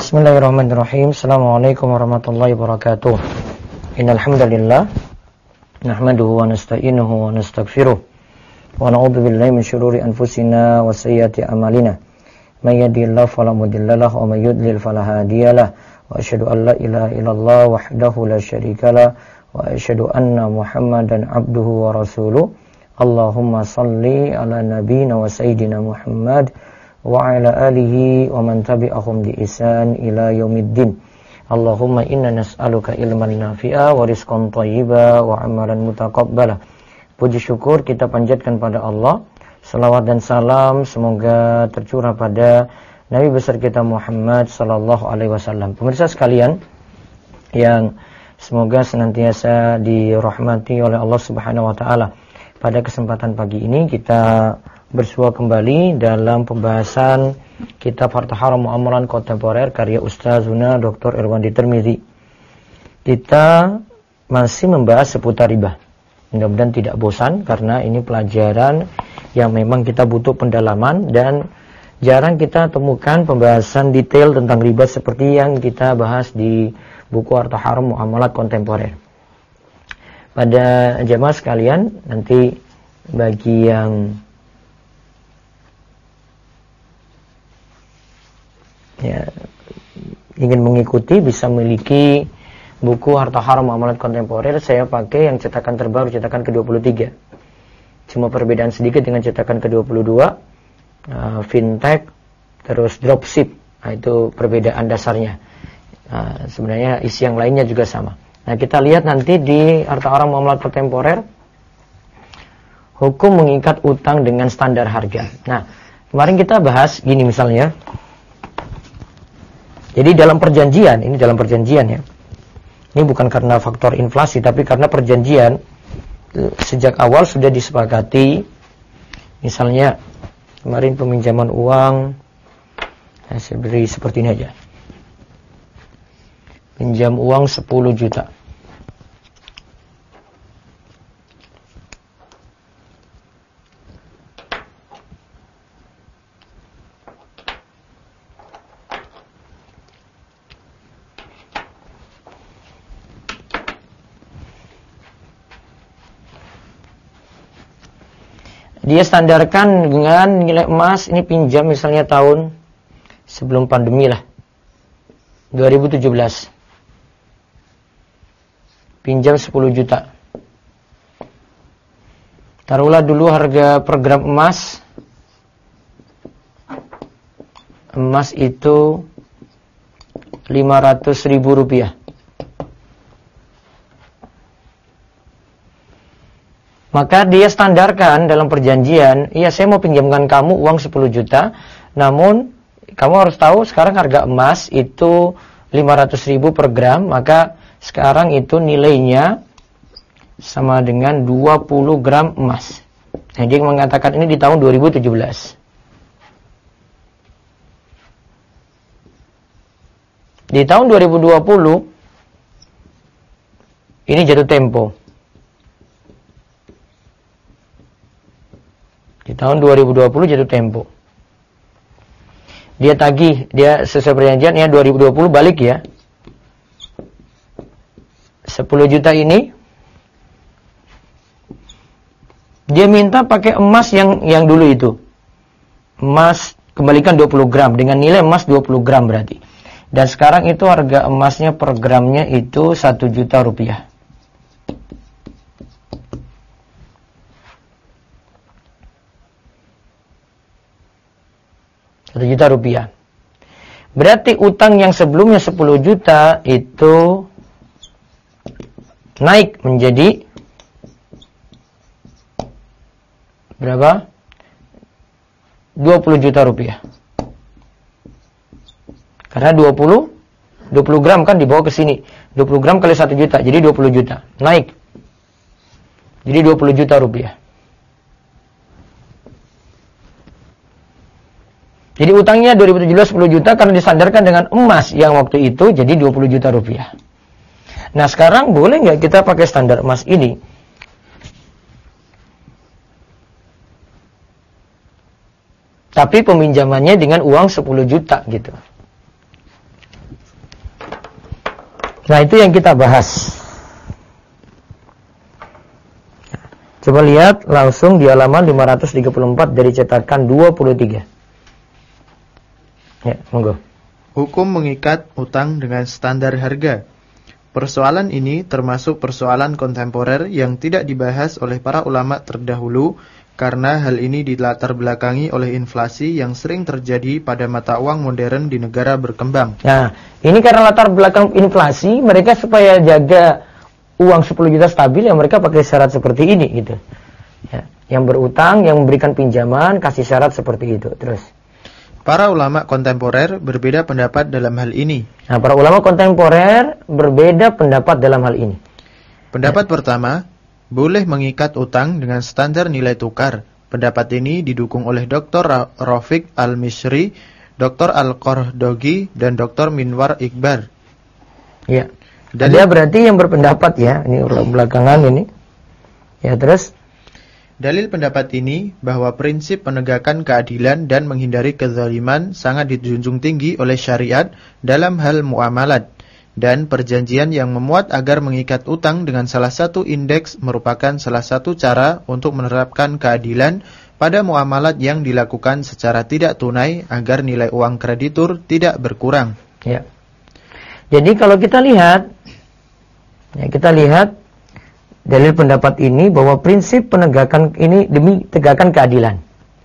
Bismillahirrahmanirrahim. Assalamualaikum warahmatullahi wabarakatuh. Innal hamdalillah nahmaduhu wa nasta'inuhu wa nastaghfiruh wa na'udzu billahi min shururi anfusina wa sayyiati a'malina. May yahdihillahu fala mudhillalah wa may yudlil fala hadiyalah. Wa asyhadu an la ilaha illallah wahdahu la syarikalah wa asyhadu anna Muhammadan abduhu wa rasuluh. Allahumma shalli ala nabiyyina wa sayyidina Muhammad wa ala alihi wa man tabi'ahum bi ihsan ila yaumiddin. Allahumma inna nas'aluka ilman nafi'a wa rizqan thayyiba wa amalan mutaqabbala. Puji syukur kita panjatkan pada Allah. Salawat dan salam semoga tercurah pada Nabi besar kita Muhammad sallallahu alaihi wasallam. Pemirsa sekalian yang semoga senantiasa dirahmati oleh Allah Subhanahu wa taala. Pada kesempatan pagi ini kita bersua kembali dalam pembahasan kitab Harta Haram Muamalah Kontemporer karya Ustazuna Dr. Irwandi Tirmizi. Kita masih membahas seputar riba. Mudah-mudahan tidak bosan karena ini pelajaran yang memang kita butuh pendalaman dan jarang kita temukan pembahasan detail tentang riba seperti yang kita bahas di buku Harta Haram Muamalah Kontemporer. Pada jemaah sekalian, nanti bagi yang ingin mengikuti bisa memiliki buku Harta Haram Muamalat Kontemporer. Saya pakai yang cetakan terbaru, cetakan ke-23. Cuma perbedaan sedikit dengan cetakan ke-22, fintech, terus dropship. Nah, itu perbedaan dasarnya. Sebenarnya isi yang lainnya juga sama. Nah, kita lihat nanti di Harta Haram Muamalat Kontemporer, hukum mengikat utang dengan standar harga. Nah, kemarin kita bahas gini misalnya. Jadi dalam perjanjian, ini dalam perjanjian ya. Ini bukan karena faktor inflasi, tapi karena perjanjian sejak awal sudah disepakati. Misalnya kemarin peminjaman uang, saya beri seperti ini aja. Pinjam uang 10 juta. Dia standarkan dengan nilai emas, ini pinjam misalnya tahun sebelum pandemi lah, 2017. Pinjam 10 juta. Taruhlah dulu harga per gram emas. Emas itu 500.000 rupiah. Maka dia standarkan dalam perjanjian, iya saya mau pinjamkan kamu uang 10 juta, namun kamu harus tahu sekarang harga emas itu 500.000 per gram, maka sekarang itu nilainya sama dengan 20 gram emas. Nah, dia mengatakan ini di tahun 2017. Di tahun 2020, ini jatuh tempo. Di tahun 2020 jatuh tempo. Dia tagih, dia sesuai perjanjian ya 2020 balik ya. 10 juta ini dia minta pakai emas yang dulu itu. Emas kembalikan 20 gram dengan nilai emas 20 gram berarti. Dan sekarang itu harga emasnya per gramnya itu 1 juta rupiah. Rp1 juta. Berarti utang yang sebelumnya 10 juta itu naik menjadi berapa? 20 juta rupiah. Karena 20 gram kan dibawa ke sini. 20 gram kali 1 juta, jadi 20 juta. Naik. Jadi 20 juta rupiah. Jadi utangnya 2017 10 juta karena disandarkan dengan emas yang waktu itu jadi 20 juta rupiah. Nah sekarang boleh nggak kita pakai standar emas ini? Tapi peminjamannya dengan uang 10 juta gitu. Nah, itu yang kita bahas. Coba lihat langsung di halaman 534 dari cetakan 23. Ya, monggo. Hukum mengikat utang dengan standar harga. Persoalan ini termasuk persoalan kontemporer yang tidak dibahas oleh para ulama terdahulu karena hal ini dilatar belakangi oleh inflasi yang sering terjadi pada mata uang modern di negara berkembang. Nah, ini karena latar belakang inflasi, mereka supaya jaga uang 10 juta stabil, ya mereka pakai syarat seperti ini gitu. Ya, yang berutang, yang memberikan pinjaman, kasih syarat seperti itu. Terus para ulama kontemporer berbeda pendapat dalam hal ini. Nah, para ulama kontemporer berbeda pendapat dalam hal ini. Pendapat pertama, boleh mengikat utang dengan standar nilai tukar. Pendapat ini didukung oleh Dr. Rafiq Al-Misri, Dr. Al-Qardogi, dan Dr. Minwar Iqbar. Ya. Dia berarti yang berpendapat ya, ini belakangan ini. Ya, terus dalil pendapat ini bahwa prinsip penegakan keadilan dan menghindari kezaliman sangat dijunjung tinggi oleh syariat dalam hal muamalat, dan perjanjian yang memuat agar mengikat utang dengan salah satu indeks merupakan salah satu cara untuk menerapkan keadilan pada muamalat yang dilakukan secara tidak tunai agar nilai uang kreditur tidak berkurang. Ya. Jadi kalau kita lihat dalil pendapat ini bahwa prinsip penegakan ini demi tegakkan keadilan.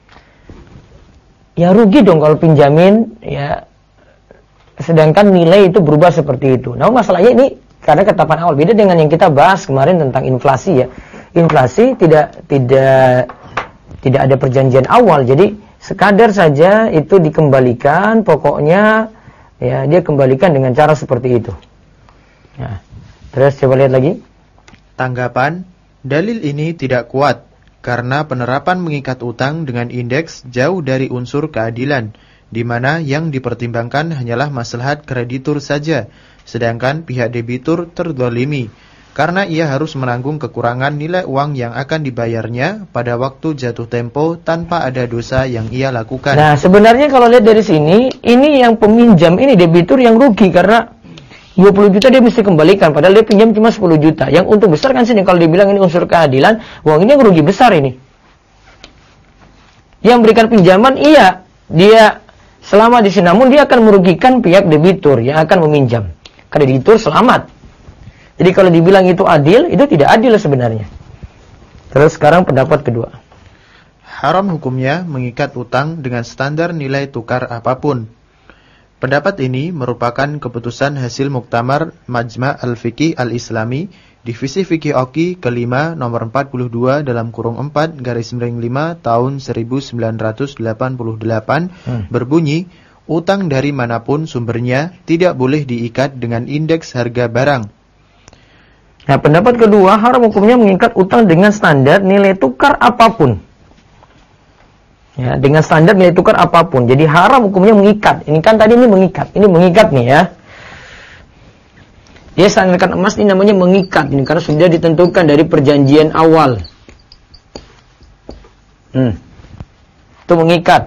Ya rugi dong kalau pinjamin ya, sedangkan nilai itu berubah seperti itu. Nah, masalahnya ini karena ketetapan awal beda dengan yang kita bahas kemarin tentang inflasi ya. Inflasi tidak ada perjanjian awal. Jadi sekadar saja itu dikembalikan, pokoknya ya dia kembalikan dengan cara seperti itu. Nah, terus coba lihat lagi. Tanggapan, dalil ini tidak kuat karena penerapan mengikat utang dengan indeks jauh dari unsur keadilan, di mana yang dipertimbangkan hanyalah maslahat kreditur saja, sedangkan pihak debitur terzalimi karena ia harus menanggung kekurangan nilai uang yang akan dibayarnya pada waktu jatuh tempo tanpa ada dosa yang ia lakukan. Nah, sebenarnya kalau lihat dari sini, ini yang peminjam ini debitur yang rugi karena 20 juta dia mesti kembalikan, padahal dia pinjam cuma 10 juta. Yang untung besar kan sini kalau dibilang ini unsur keadilan, uang ini yang rugi besar ini. Yang berikan pinjaman, iya, dia selama di sini, namun dia akan merugikan pihak debitur yang akan meminjam. Kreditur selamat. Jadi kalau dibilang itu adil, itu tidak adil sebenarnya. Terus sekarang pendapat kedua. Haram hukumnya mengikat utang dengan standar nilai tukar apapun. Pendapat ini merupakan keputusan hasil Muktamar Majma' Al-Fiqih Al-Islami, Divisi Fikih Oki ke-5 nomor 42 dalam kurung 4 garis miring 5 tahun 1988 berbunyi, utang dari manapun sumbernya tidak boleh diikat dengan indeks harga barang. Nah, pendapat kedua, haram hukumnya mengikat utang dengan standar nilai tukar apapun. Ya, dengan standar nilai tukar apapun. Jadi haram hukumnya mengikat. Ini kan tadi ini mengikat. Ini mengikat nih ya. Dia standarkan emas ini namanya mengikat ini karena sudah ditentukan dari perjanjian awal. Itu mengikat.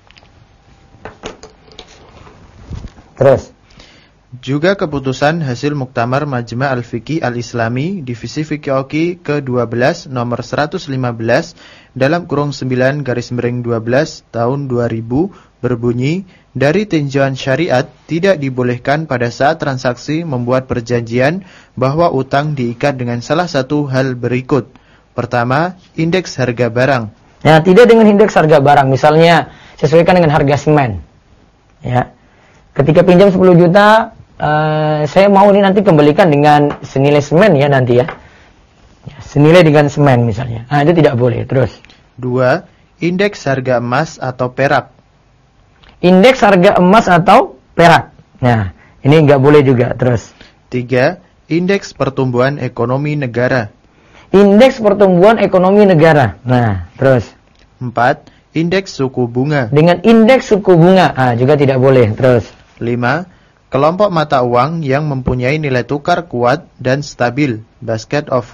Terus juga keputusan hasil Muktamar Majma' Al-Fiqih Al-Islami Divisi Fikih Oki ke-12 nomor 115 dalam kurung 9 garis miring 12 tahun 2000 berbunyi, dari tinjauan syariat tidak dibolehkan pada saat transaksi membuat perjanjian bahwa utang diikat dengan salah satu hal berikut. Pertama, indeks harga barang. Ya, tidak dengan indeks harga barang. Misalnya sesuaikan dengan harga semen. Ya. Ketika pinjam 10 juta, saya mau ini nanti kembalikan dengan senilai semen ya nanti ya. Senilai dengan semen misalnya. Nah, itu tidak boleh. Terus. 2. Indeks harga emas atau perak. Indeks harga emas atau perak. Nah, ini nggak boleh juga. Terus. 3. Indeks pertumbuhan ekonomi negara. Indeks pertumbuhan ekonomi negara. Nah, terus. 4. Indeks suku bunga. Dengan indeks suku bunga. Ah, juga tidak boleh. Terus. 5. Kelompok mata uang yang mempunyai nilai tukar kuat dan stabil. Basket of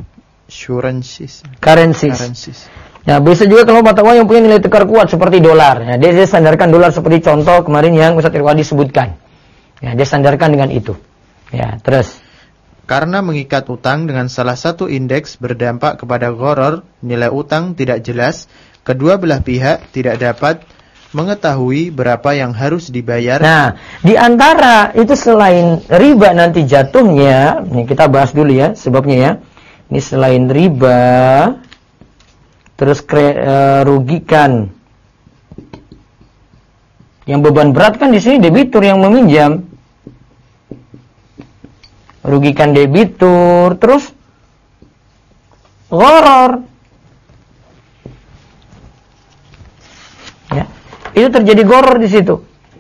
currencies. Ya, bisa juga kalau mata uang yang punya nilai tukar kuat seperti dolar. Ya, dia sandarkan dolar seperti contoh kemarin yang Ustaz Irwadi sebutkan. Ya, dia sandarkan dengan itu. Ya, terus. Karena mengikat utang dengan salah satu indeks berdampak kepada gharar, nilai utang tidak jelas, kedua belah pihak tidak dapat mengetahui berapa yang harus dibayar. Nah, di antara itu selain riba nanti jatuhnya, ini kita bahas dulu ya sebabnya ya. Ini selain riba, terus rugikan. Yang beban berat kan di sini debitur yang meminjam. Rugikan debitur, terus gharar. Ya, itu terjadi gharar di situ.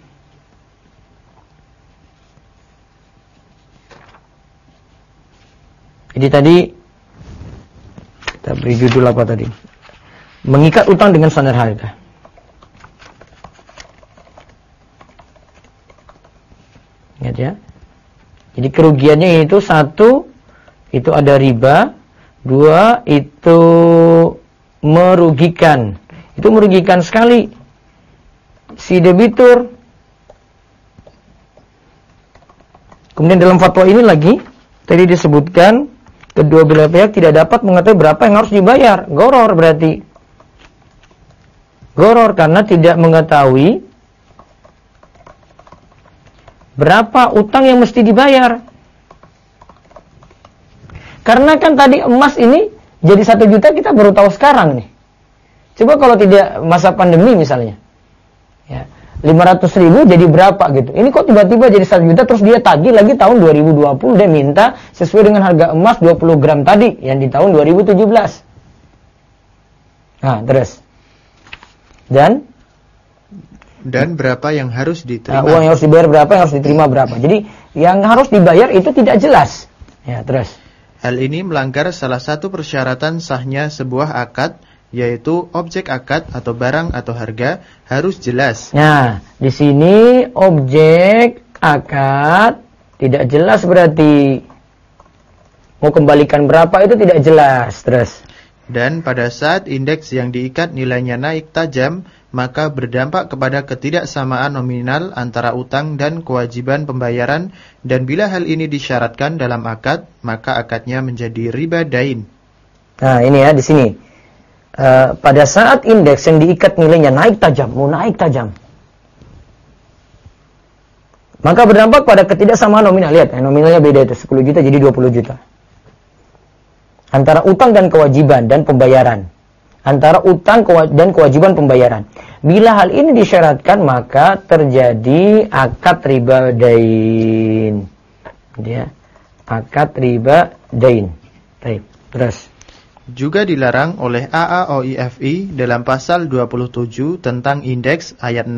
Jadi tadi kita beri judul apa tadi? Mengikat utang dengan standar harga. Ingat ya. Jadi kerugiannya itu satu, itu ada riba. Dua, itu merugikan. Itu merugikan sekali si debitur. Kemudian dalam fatwa ini lagi, tadi disebutkan kedua belah pihak tidak dapat mengetahui berapa yang harus dibayar. Gharar berarti. Gharar karena tidak mengetahui berapa utang yang mesti dibayar. Karena kan tadi emas ini jadi 1 juta kita baru tahu sekarang nih. Coba kalau tidak masa pandemi misalnya. Ya, 500.000 jadi berapa gitu. Ini kok tiba-tiba jadi 1 juta terus dia tagih lagi tahun 2020 dia minta sesuai dengan harga emas 20 gram tadi yang di tahun 2017. Nah, terus. Dan berapa yang harus diterima. Uang yang harus dibayar berapa, yang harus diterima berapa. Jadi yang harus dibayar itu tidak jelas. Ya, terus. Hal ini melanggar salah satu persyaratan sahnya sebuah akad, yaitu objek akad atau barang atau harga harus jelas. Nah, di sini objek akad tidak jelas berarti. Mau kembalikan berapa itu tidak jelas. Terus. Dan pada saat indeks yang diikat nilainya naik tajam, maka berdampak kepada ketidaksamaan nominal antara utang dan kewajiban pembayaran, dan bila hal ini disyaratkan dalam akad, maka akadnya menjadi riba dain. Nah, ini ya di sini. Pada saat indeks yang diikat nilainya naik tajam, mau naik tajam, maka berdampak pada ketidaksamaan nominal. Lihat, nominalnya beda itu 10 juta jadi 20 juta. Antara utang dan kewajiban dan pembayaran. Antara utang dan kewajiban pembayaran. Bila hal ini disyaratkan maka terjadi akad riba dain. Ya. Akad riba dain. Baik, terus. Juga dilarang oleh AAOIFI dalam pasal 27 tentang indeks ayat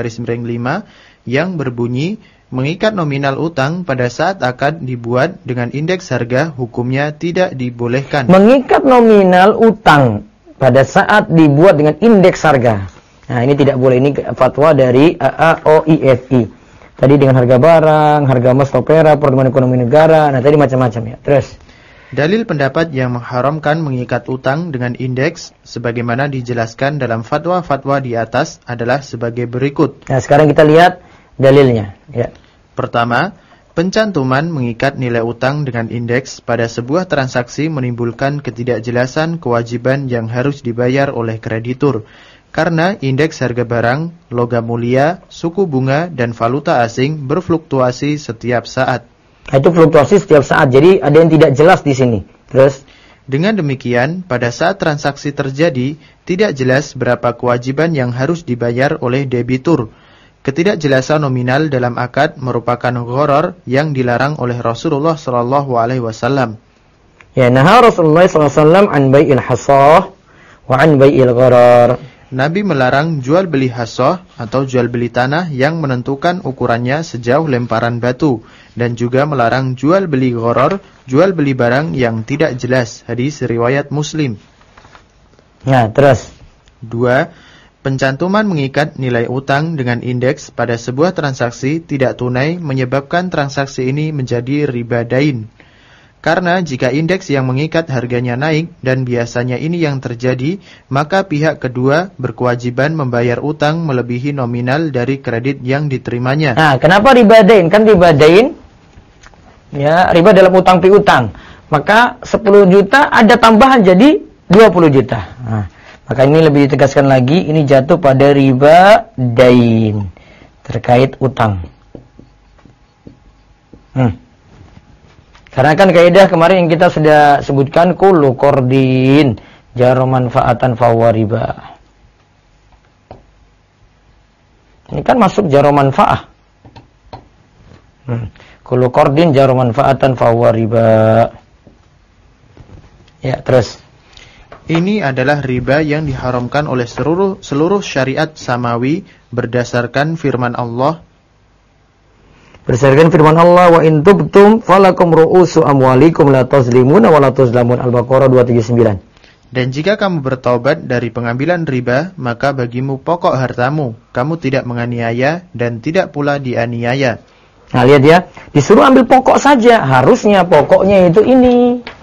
6/5 yang berbunyi mengikat nominal utang pada saat akad dibuat dengan indeks harga hukumnya tidak dibolehkan. Mengikat nominal utang pada saat dibuat dengan indeks harga. Nah, ini tidak boleh. Ini fatwa dari AAOIFI. Tadi dengan harga barang, harga emas atau perak, pertumbuhan ekonomi negara. Nah, tadi macam-macam ya. Terus. Dalil pendapat yang mengharamkan mengikat utang dengan indeks sebagaimana dijelaskan dalam fatwa-fatwa di atas adalah sebagai berikut. Nah, sekarang kita lihat dalilnya. Ya. Pertama, pencantuman mengikat nilai utang dengan indeks pada sebuah transaksi menimbulkan ketidakjelasan kewajiban yang harus dibayar oleh kreditur. Karena indeks harga barang, logam mulia, suku bunga, dan valuta asing berfluktuasi setiap saat. Itu fluktuasi setiap saat, jadi ada yang tidak jelas di sini. Terus, dengan demikian, pada saat transaksi terjadi, tidak jelas berapa kewajiban yang harus dibayar oleh debitur. Ketidakjelasan nominal dalam akad merupakan gharar yang dilarang oleh Rasulullah SAW. Ya, naha Rasulullah SAW an bai'il hasah wa an bai'il gharar. Nabi melarang jual beli hasah atau jual beli tanah yang menentukan ukurannya sejauh lemparan batu, dan juga melarang jual beli gharar, jual beli barang yang tidak jelas. Hadis riwayat Muslim. Ya, terus. 2. Pencantuman mengikat nilai utang dengan indeks pada sebuah transaksi tidak tunai menyebabkan transaksi ini menjadi riba dain. Karena jika indeks yang mengikat harganya naik dan biasanya ini yang terjadi, maka pihak kedua berkewajiban membayar utang melebihi nominal dari kredit yang diterimanya. Nah, kenapa riba dain? Kan riba dain Ya, riba dalam utang piutang. Maka 10 juta ada tambahan jadi 20 juta. Nah, maka ini lebih ditegaskan lagi, ini jatuh pada riba dain terkait utang. Karena kan kaidah kemarin yang kita sudah sebutkan, kullu qardin jaro manfaatan fahuwa riba. Ini kan masuk jaro manfaah. Kullu qardin jaro manfaatan fahuwa riba. Ya, terus. Ini adalah riba yang diharamkan oleh seluruh syariat samawi berdasarkan firman Allah. Berdasarkan firman Allah, wa in tubtum falakum ru'usu amwalikum la tazlimuna wa la tuzlamun. Al-Baqarah 239. Dan jika kamu bertaubat dari pengambilan riba, maka bagimu pokok hartamu. Kamu tidak menganiaya dan tidak pula dianiaya. Nah, lihat ya, disuruh ambil pokok saja. Harusnya pokoknya itu ini.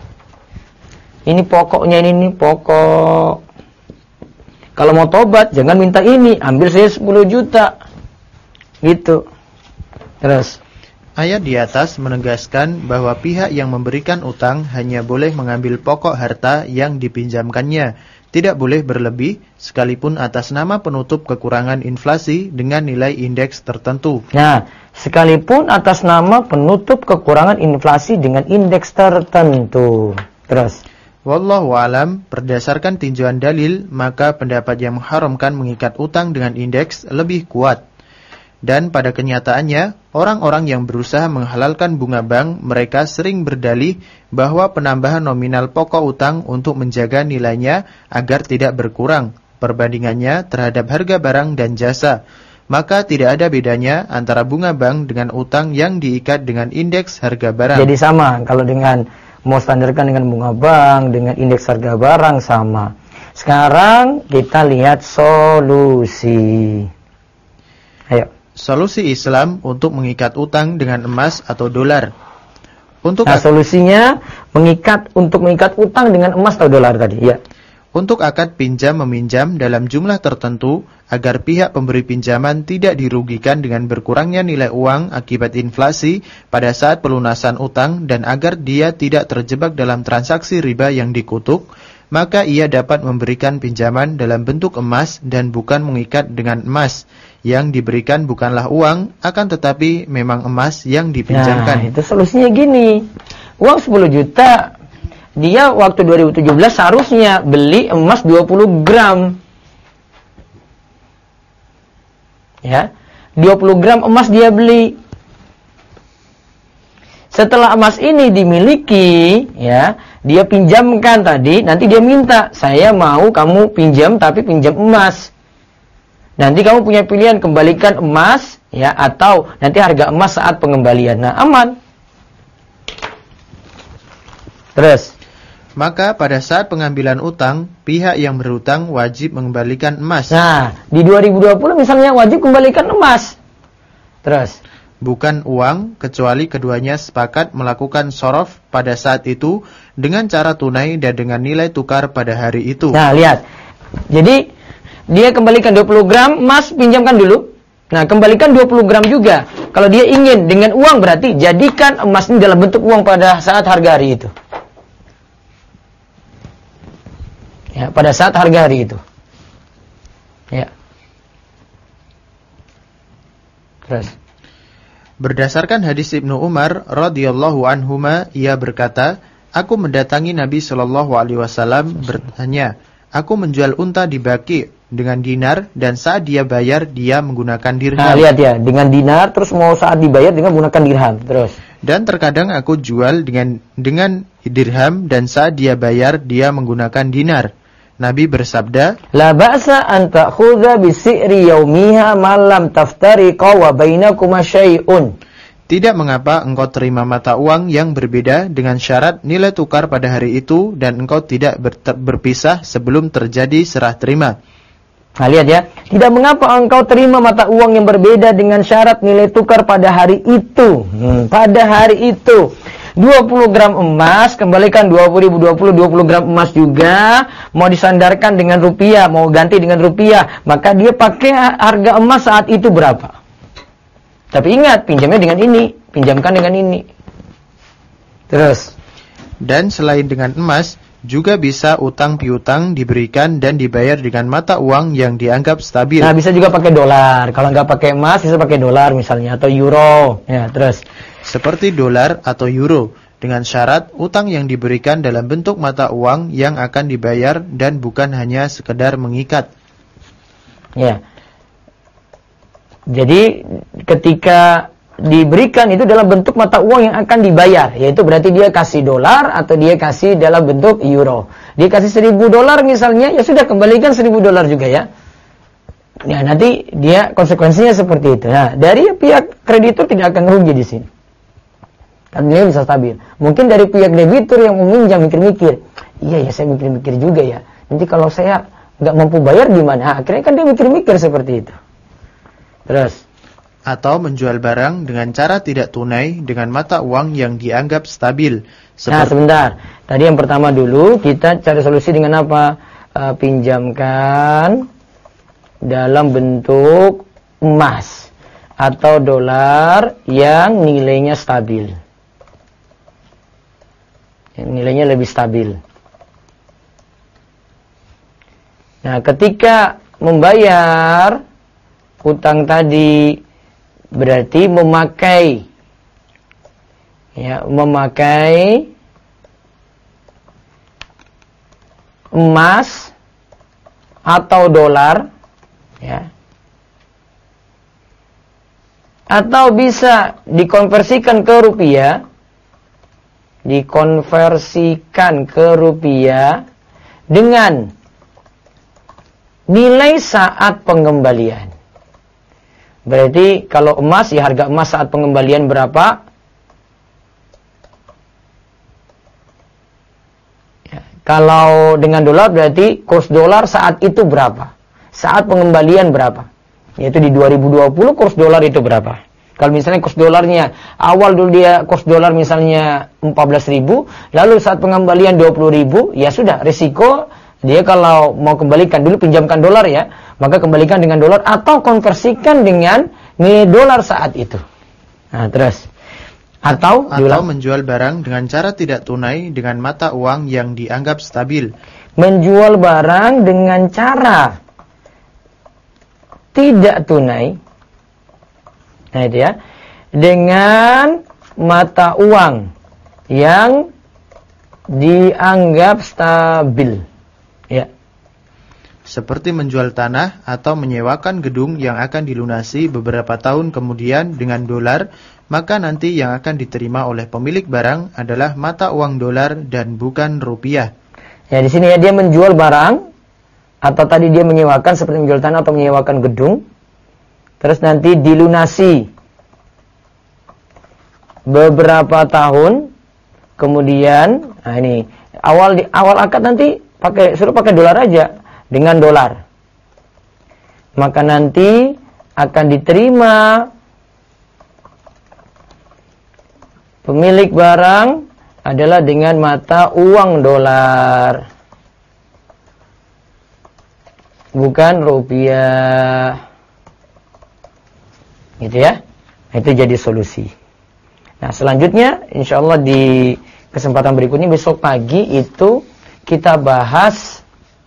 Ini pokoknya, ini pokok. Kalau mau tobat, jangan minta ini. Ambil saya 10 juta. Gitu. Terus. Ayat di atas menegaskan bahwa pihak yang memberikan utang hanya boleh mengambil pokok harta yang dipinjamkannya. Tidak boleh berlebih, sekalipun atas nama penutup kekurangan inflasi dengan nilai indeks tertentu. Nah, sekalipun atas nama penutup kekurangan inflasi dengan indeks tertentu. Terus. Wallahu alam, berdasarkan tinjauan dalil, maka pendapat yang mengharamkan mengikat utang dengan indeks lebih kuat. Dan pada kenyataannya, orang-orang yang berusaha menghalalkan bunga bank, mereka sering berdalih bahwa penambahan nominal pokok utang untuk menjaga nilainya agar tidak berkurang perbandingannya terhadap harga barang dan jasa. Maka tidak ada bedanya antara bunga bank dengan utang yang diikat dengan indeks harga barang. Jadi sama, kalau dengan mau standarkan dengan bunga bank, dengan indeks harga barang sama. Sekarang kita lihat solusi. Ayo. Solusi Islam untuk mengikat utang dengan emas atau dolar. Solusinya mengikat utang dengan emas atau dolar tadi, ya. Untuk akad pinjam meminjam dalam jumlah tertentu agar pihak pemberi pinjaman tidak dirugikan dengan berkurangnya nilai uang akibat inflasi pada saat pelunasan utang dan agar dia tidak terjebak dalam transaksi riba yang dikutuk, maka ia dapat memberikan pinjaman dalam bentuk emas dan bukan mengikat dengan emas. Yang diberikan bukanlah uang, akan tetapi memang emas yang dipinjamkan. Nah, itu solusinya gini. Uang 10 juta, dia waktu 2017 seharusnya beli emas 20 gram. Ya, 20 gram emas dia beli. Setelah emas ini dimiliki, ya, dia pinjamkan tadi, nanti dia minta, saya mau kamu pinjam tapi pinjam emas. Nanti kamu punya pilihan kembalikan emas, ya, atau nanti harga emas saat pengembalian. Nah, aman. Terus. Maka pada saat pengambilan utang, pihak yang berutang wajib mengembalikan emas. Nah, di 2020 misalnya wajib kembalikan emas. Terus. Bukan uang, kecuali keduanya sepakat melakukan sorof pada saat itu dengan cara tunai dan dengan nilai tukar pada hari itu. Nah, lihat. Jadi dia kembalikan 20 gram emas, pinjamkan dulu. Nah, kembalikan 20 gram juga. Kalau dia ingin dengan uang, berarti jadikan emas ini dalam bentuk uang pada saat harga hari itu. Ya, pada saat harga hari itu. Ya. Terus. Berdasarkan hadis Ibnu Umar radhiyallahu anhuma, ia berkata, aku mendatangi Nabi sallallahu alaihi wasallam bertanya, aku menjual unta di Baqi dengan dinar dan saat dia bayar dia menggunakan dirham. Nah, lihat ya, dengan dinar terus mau saat dibayar dengan menggunakan dirham. Terus. Dan terkadang aku jual dengan dirham dan saat dia bayar dia menggunakan dinar. Nabi bersabda, la ba'sa an ta'khudha bi si'ri yaumiha ma lam taftariqa wa bainakuma syai'un. Tidak mengapa engkau terima mata uang yang berbeda dengan syarat nilai tukar pada hari itu dan engkau tidak berpisah sebelum terjadi serah terima. Nah, lihat ya, tidak mengapa engkau terima mata uang yang berbeda dengan syarat nilai tukar pada hari itu. Pada hari itu 20 gram emas, kembalikan 20 gram emas juga, mau disandarkan dengan rupiah, mau ganti dengan rupiah, maka dia pakai harga emas saat itu berapa. Tapi ingat, pinjamnya dengan ini, pinjamkan dengan ini. Terus. Dan selain dengan emas, juga bisa utang piutang diberikan dan dibayar dengan mata uang yang dianggap stabil. Nah, bisa juga pakai dolar. Kalau nggak pakai emas, bisa pakai dolar misalnya, atau euro. Ya, terus. Seperti dolar atau euro, dengan syarat utang yang diberikan dalam bentuk mata uang yang akan dibayar dan bukan hanya sekedar mengikat. Ya. Jadi, ketika diberikan itu dalam bentuk mata uang yang akan dibayar, yaitu berarti dia kasih dolar atau dia kasih dalam bentuk euro. Dia kasih 1.000 dolar misalnya, ya sudah kembalikan 1.000 dolar juga ya. Ya nanti dia konsekuensinya seperti itu. Nah, dari pihak kreditur tidak akan rugi di sini. Karena dia bisa stabil. Mungkin dari pihak debitur yang meminjam mikir-mikir, iya ya saya mikir-mikir juga ya. Nanti kalau saya nggak mampu bayar gimana? Akhirnya kan dia mikir-mikir seperti itu. Terus. Atau menjual barang dengan cara tidak tunai dengan mata uang yang dianggap stabil. Nah, sebentar. Tadi yang pertama dulu, kita cari solusi dengan apa? Pinjamkan dalam bentuk emas atau dolar yang nilainya stabil. Nilainya lebih stabil. Nah, ketika membayar utang tadi, berarti memakai emas atau dolar ya, atau bisa dikonversikan ke rupiah, dengan nilai saat pengembalian. Berarti kalau emas, ya harga emas saat pengembalian berapa? Ya, kalau dengan dolar berarti kurs dolar saat itu berapa? Saat pengembalian berapa? Yaitu di 2020 kurs dolar itu berapa? Kalau misalnya kurs dolarnya, awal dulu dia kurs dolar misalnya 14.000, lalu saat pengembalian 20.000, ya sudah, risiko dia kalau mau kembalikan, dulu pinjamkan dolar ya, maka kembalikan dengan dolar atau konversikan dengan nilai dolar saat itu. Nah, terus. Atau menjual barang dengan cara tidak tunai dengan mata uang yang dianggap stabil. Menjual barang dengan cara tidak tunai. Nah, itu ya. Dengan mata uang yang dianggap stabil. Ya. Seperti menjual tanah atau menyewakan gedung yang akan dilunasi beberapa tahun kemudian dengan dolar, maka nanti yang akan diterima oleh pemilik barang adalah mata uang dolar dan bukan rupiah. Ya, di sini ya dia menjual barang atau tadi dia menyewakan seperti menjual tanah atau menyewakan gedung. Terus nanti dilunasi beberapa tahun kemudian, nah ini awal akad nanti suruh pakai dolar aja, dengan dolar. Maka nanti akan diterima pemilik barang adalah dengan mata uang dolar, bukan rupiah. Gitu ya. Itu jadi solusi. Nah, selanjutnya insyaallah di kesempatan berikutnya besok pagi itu kita bahas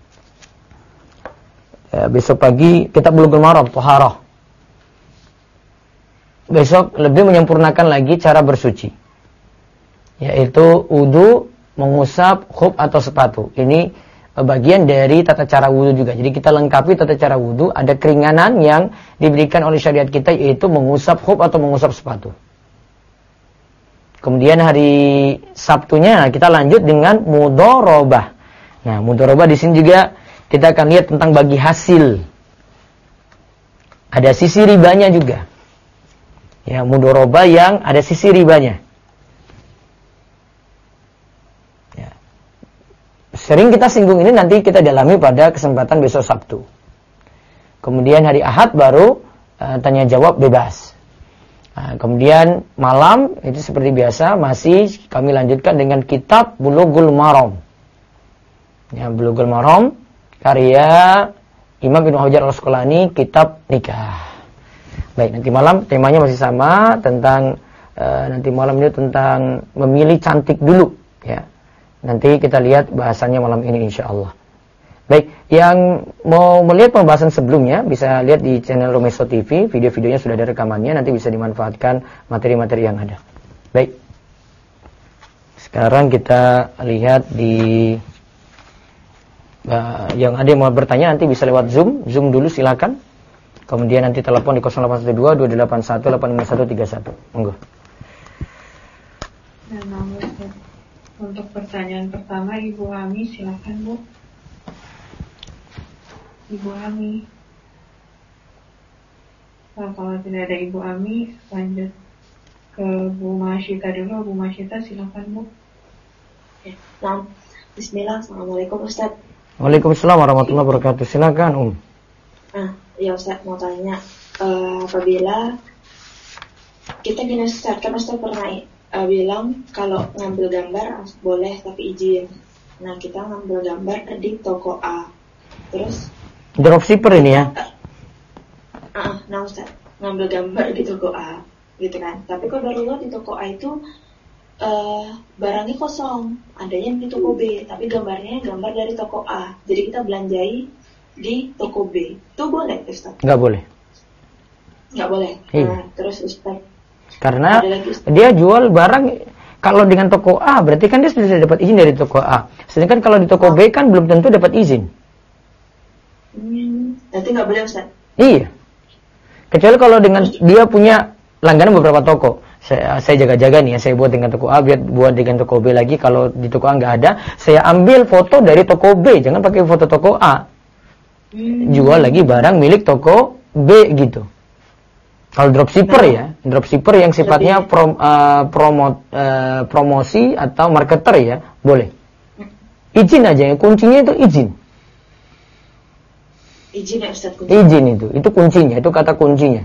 besok pagi kitab Bulughul Maram Thaharah. Besok lebih menyempurnakan lagi cara bersuci, yaitu wudu, mengusap khuf atau sepatu. Ini bagian dari tata cara wudu juga. Jadi kita lengkapi tata cara wudu. Ada keringanan yang diberikan oleh syariat kita, yaitu mengusap khuf atau mengusap sepatu. Kemudian hari Sabtunya kita lanjut dengan mudharabah. Nah, mudharabah di sini juga kita akan lihat tentang bagi hasil. Ada sisi ribanya juga. Ya, mudharabah yang ada sisi ribanya. Ya. Sering kita singgung ini, nanti kita dalami pada kesempatan besok Sabtu. Kemudian hari Ahad baru tanya jawab bebas. Nah, kemudian malam itu seperti biasa masih kami lanjutkan dengan kitab Bulughul Maram. Ya, Bulughul Maram karya Imam Ibnu Hajar Al-Asqalani, kitab nikah. Baik, nanti malam temanya masih sama tentang nanti malam ini tentang memilih cantik dulu, ya. Nanti kita lihat bahasannya malam ini insyaallah. Baik, yang mau melihat pembahasan sebelumnya bisa lihat di channel Romeso TV, video-videonya sudah ada rekamannya, nanti bisa dimanfaatkan materi-materi yang ada. Baik. Sekarang kita lihat di yang ada yang mau bertanya nanti bisa lewat Zoom dulu silakan. Kemudian nanti telepon di 0812 281 85131. Monggo. Untuk pertanyaan pertama Ibu Ami silakan Bu. Ibu Ami. Nah, kalau tidak ada Ibu Ami, lanjut ke Bu Masyita dulu. Bu Masyita silakan Bu. Ya, nah, Bismillah, Assalamualaikum Ustaz. Waalaikumsalam warahmatullahi wabarakatuh. Silakan Nah, ya Ustaz mau tanya, apabila kita gini Ustaz, kan Ustaz pernah bilang kalau ngambil gambar boleh tapi izin. Nah, kita ngambil gambar di toko A, terus dropshipper ini ya? Nah Ustaz, ngambil gambar di toko A gitu kan. Tapi kalau darurat di toko A itu barangnya kosong, adanya di toko B, tapi gambarnya gambar dari toko A. Jadi kita belanjai di toko B. Itu boleh Ustaz? Nggak boleh. Nggak boleh. Iya. Nah, terus Ustaz, karena dia jual barang, kalau dengan toko A berarti kan dia sudah dapat izin dari toko A. Sedangkan kalau di toko B kan belum tentu dapat izin. Nanti nggak boleh Ustaz? Iya. Kecuali kalau dengan dia punya langganan beberapa toko. Saya jaga-jaga nih ya, saya buat dengan toko A, buat dengan toko B lagi. Kalau di toko A nggak ada, saya ambil foto dari toko B. Jangan pakai foto toko A. Jual lagi barang milik toko B gitu. Kalau dropshipper ya, dropshipper yang sifatnya promosi atau marketer ya, boleh. Izin aja ya, kuncinya itu izin. Izin ya Ustaz, kuncinya. Izin itu kuncinya, itu kata kuncinya.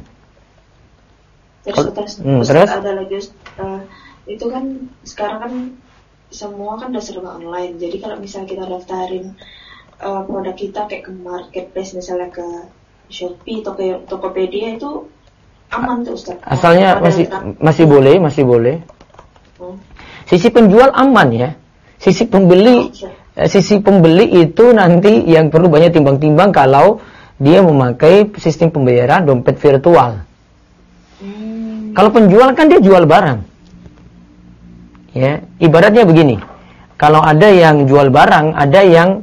Terus ada lagi itu kan sekarang kan semua kan udah serba online. Jadi kalau misalnya kita daftarin produk kita kayak ke marketplace, misalnya ke Shopee, Tokopedia, itu aman tuh Ustaz? Asalnya masih boleh. Sisi penjual aman ya. Sisi pembeli itu nanti yang perlu banyak timbang-timbang kalau dia memakai sistem pembayaran dompet virtual. Kalau penjual kan dia jual barang. Ya, ibaratnya begini. Kalau ada yang jual barang, ada yang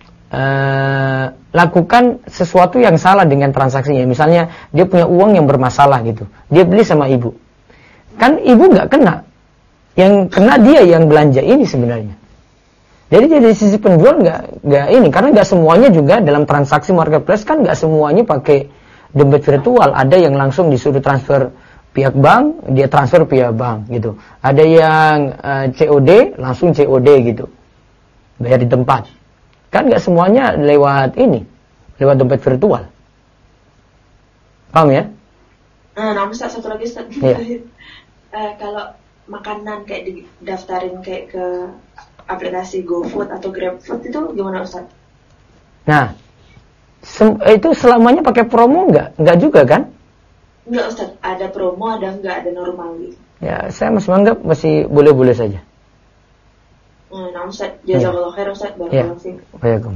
lakukan sesuatu yang salah dengan transaksinya. Misalnya dia punya uang yang bermasalah gitu. Dia beli sama ibu. Kan ibu nggak kena. Yang kena dia yang belanja ini sebenarnya. Jadi dari sisi penjual nggak ini, karena nggak semuanya juga dalam transaksi marketplace kan nggak semuanya pakai dompet virtual. Ada yang langsung disuruh transfer pihak bank, dia transfer pihak bank gitu. Ada yang COD, langsung COD gitu. Bayar di tempat. Kan nggak semuanya lewat lewat dompet virtual. Paham ya? Nah, Ustaz, satu lagi Ustaz. Iya. Kalau makanan kayak didaftarin kayak ke aplikasi GoFood atau GrabFood itu gimana Ustaz? Nah, itu selamanya pakai promo nggak juga kan? Enggak Ustaz, ada promo, ada enggak, ada normal gitu. Ya, saya masih menganggap masih boleh-boleh saja. Nah Ustaz, jazakallah khair Ustaz, barakallahu fiik. Waalaikumsalam.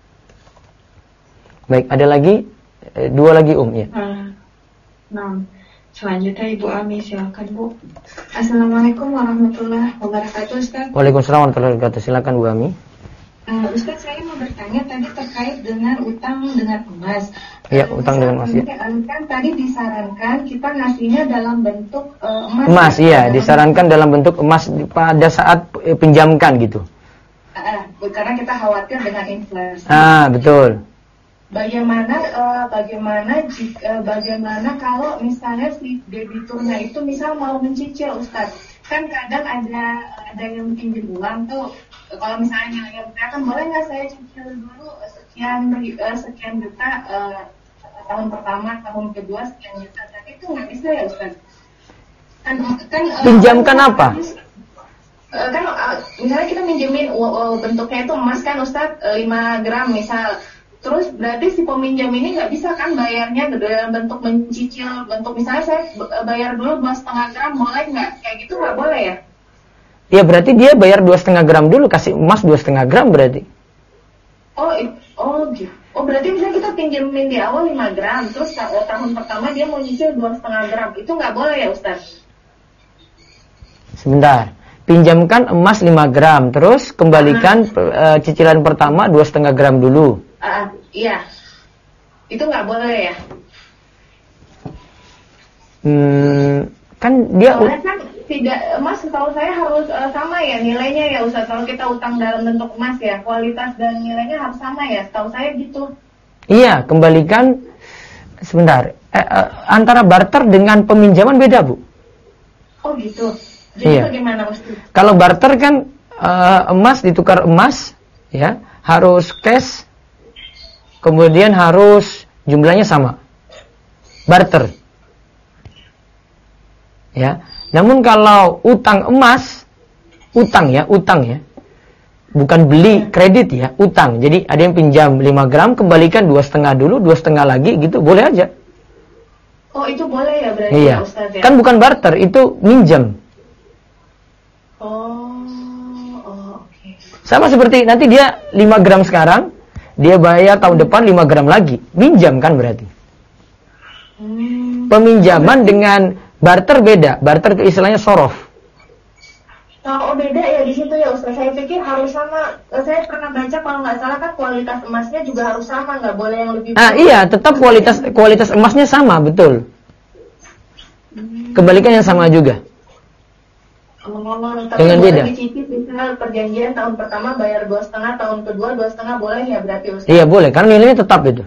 Baik, ada lagi dua lagi ya. Nah, selanjutnya Ibu Ami silakan Bu. Assalamualaikum warahmatullahi wabarakatuh Ustaz. Waalaikumsalam warahmatullahi wabarakatuh. Silakan Bu Ami. Ustaz, saya mau bertanya tadi terkait dengan utang dengan emas. Iya, utang dengan emas ya. Kan tadi disarankan kita ngasihnya dalam bentuk emas. Emas, iya, disarankan dalam bentuk emas pada saat pinjamkan gitu. Karena kita khawatir dengan inflasi. Betul. Bagaimana kalau misalnya si debiturnya itu misal mau mencicil Ustaz. Kan kadang ada yang pinjam uang tuh, kalau misalnya yang kan boleh nggak saya cicil dulu sekian juta tahun pertama, tahun kedua sekian juta, tapi itu nggak bisa ya Ustaz. Pinjamkan apa? Misalnya kita minjemin bentuknya itu emas kan Ustaz, 5 gram misal. Terus berarti si peminjam ini nggak bisa kan bayarnya dalam bentuk mencicil, bentuk misalnya saya bayar dulu 2,5 gram, boleh nggak? Kayak gitu nggak boleh ya? Ya berarti dia bayar 2,5 gram dulu, kasih emas 2,5 gram berarti. Oh gitu. Oh berarti misalnya kita pinjemin di awal 5 gram, terus tahun pertama dia mau nyicil 2,5 gram, itu nggak boleh ya Ustaz? Sebentar, pinjamkan emas 5 gram, terus kembalikan cicilan pertama 2,5 gram dulu. Iya, itu nggak boleh ya? Kan dia kan tidak, emas setahu saya harus sama ya nilainya ya Ustaz. Kalau kita utang dalam bentuk emas ya, kualitas dan nilainya harus sama ya, setahu saya gitu. Iya, kembalikan sebentar. Antara barter dengan peminjaman beda, Bu. Oh gitu. Jadi Iya. bagaimana Ustaz? Kalau barter kan emas ditukar emas, ya, harus cash. Kemudian harus jumlahnya sama. Barter. Ya. Namun kalau utang emas, utang ya. Bukan beli kredit ya, utang. Jadi ada yang pinjam 5 gram, kembalikan 2,5 dulu, 2,5 lagi gitu, boleh aja. Oh, itu boleh ya berarti Iya. ya Ustaz ya? Kan bukan barter, itu minjam. Oke. Sama seperti nanti dia 5 gram sekarang, dia bayar tahun depan 5 gram lagi. Minjam kan berarti. Peminjaman dengan barter beda. Barter itu istilahnya sorof. Oh beda ya di situ ya Ustaz. Saya pikir harus sama. Saya pernah baca kalau nggak salah kan kualitas emasnya juga harus sama, nggak boleh yang lebih. Iya, tetap kualitas emasnya sama, betul. Kembalikan yang sama juga. Tapi dengan boleh beda. dicicil misalnya perjanjian tahun pertama bayar 2,5, tahun kedua 2,5 boleh ya berarti Ustaz? Iya boleh, karena nilainya tetap itu.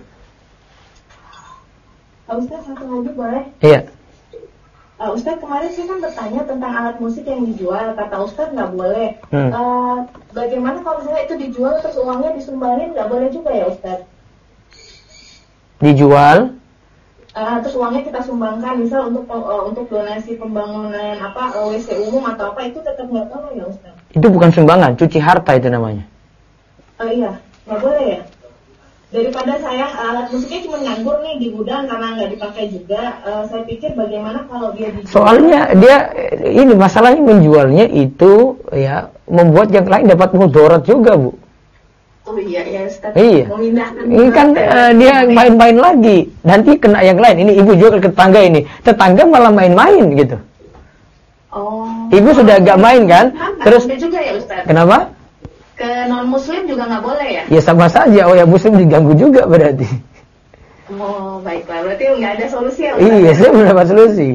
Ustaz satu lagi boleh? Iya. Ustaz kemarin saya kan bertanya tentang alat musik yang dijual, kata Ustaz nggak boleh. Bagaimana kalau misalnya itu dijual terus uangnya disumbangin, nggak boleh juga ya Ustaz? Dijual? Terus uangnya kita sumbangkan, misal untuk donasi pembangunan WC umum atau apa, itu tetap nggak boleh ya Ustaz? Itu bukan sumbangan, cuci harta itu namanya. Iya, nggak boleh ya. Daripada saya alat musiknya cuma nganggur nih di gudang karena nggak dipakai juga, saya pikir bagaimana kalau dia dijual? Soalnya dia ini masalahnya menjualnya itu ya membuat yang lain dapat mudarat juga, Bu. Oh iya ya Ustaz. Iya. Memindahkan. Ini kan dia main-main lagi. Nanti kena yang lain. Ini ibu jual ke tetangga ini. Tetangga malah main-main gitu. Oh. Ibu sudah agak main kan? Terus juga ya Ustaz. Kenapa? Ke non muslim juga nggak boleh ya? Ya sama saja. Oh ya muslim diganggu juga berarti. Oh baiklah. Berarti nggak ada solusi ya Ustaz? Iya, saya belum dapat solusi.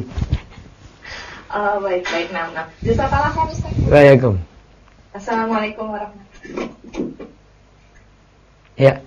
Baik. Nah. Jazakallah khair Ustaz. Waalaikumsalam. Assalamualaikum warahmatullahi wabarakatuh. Ya.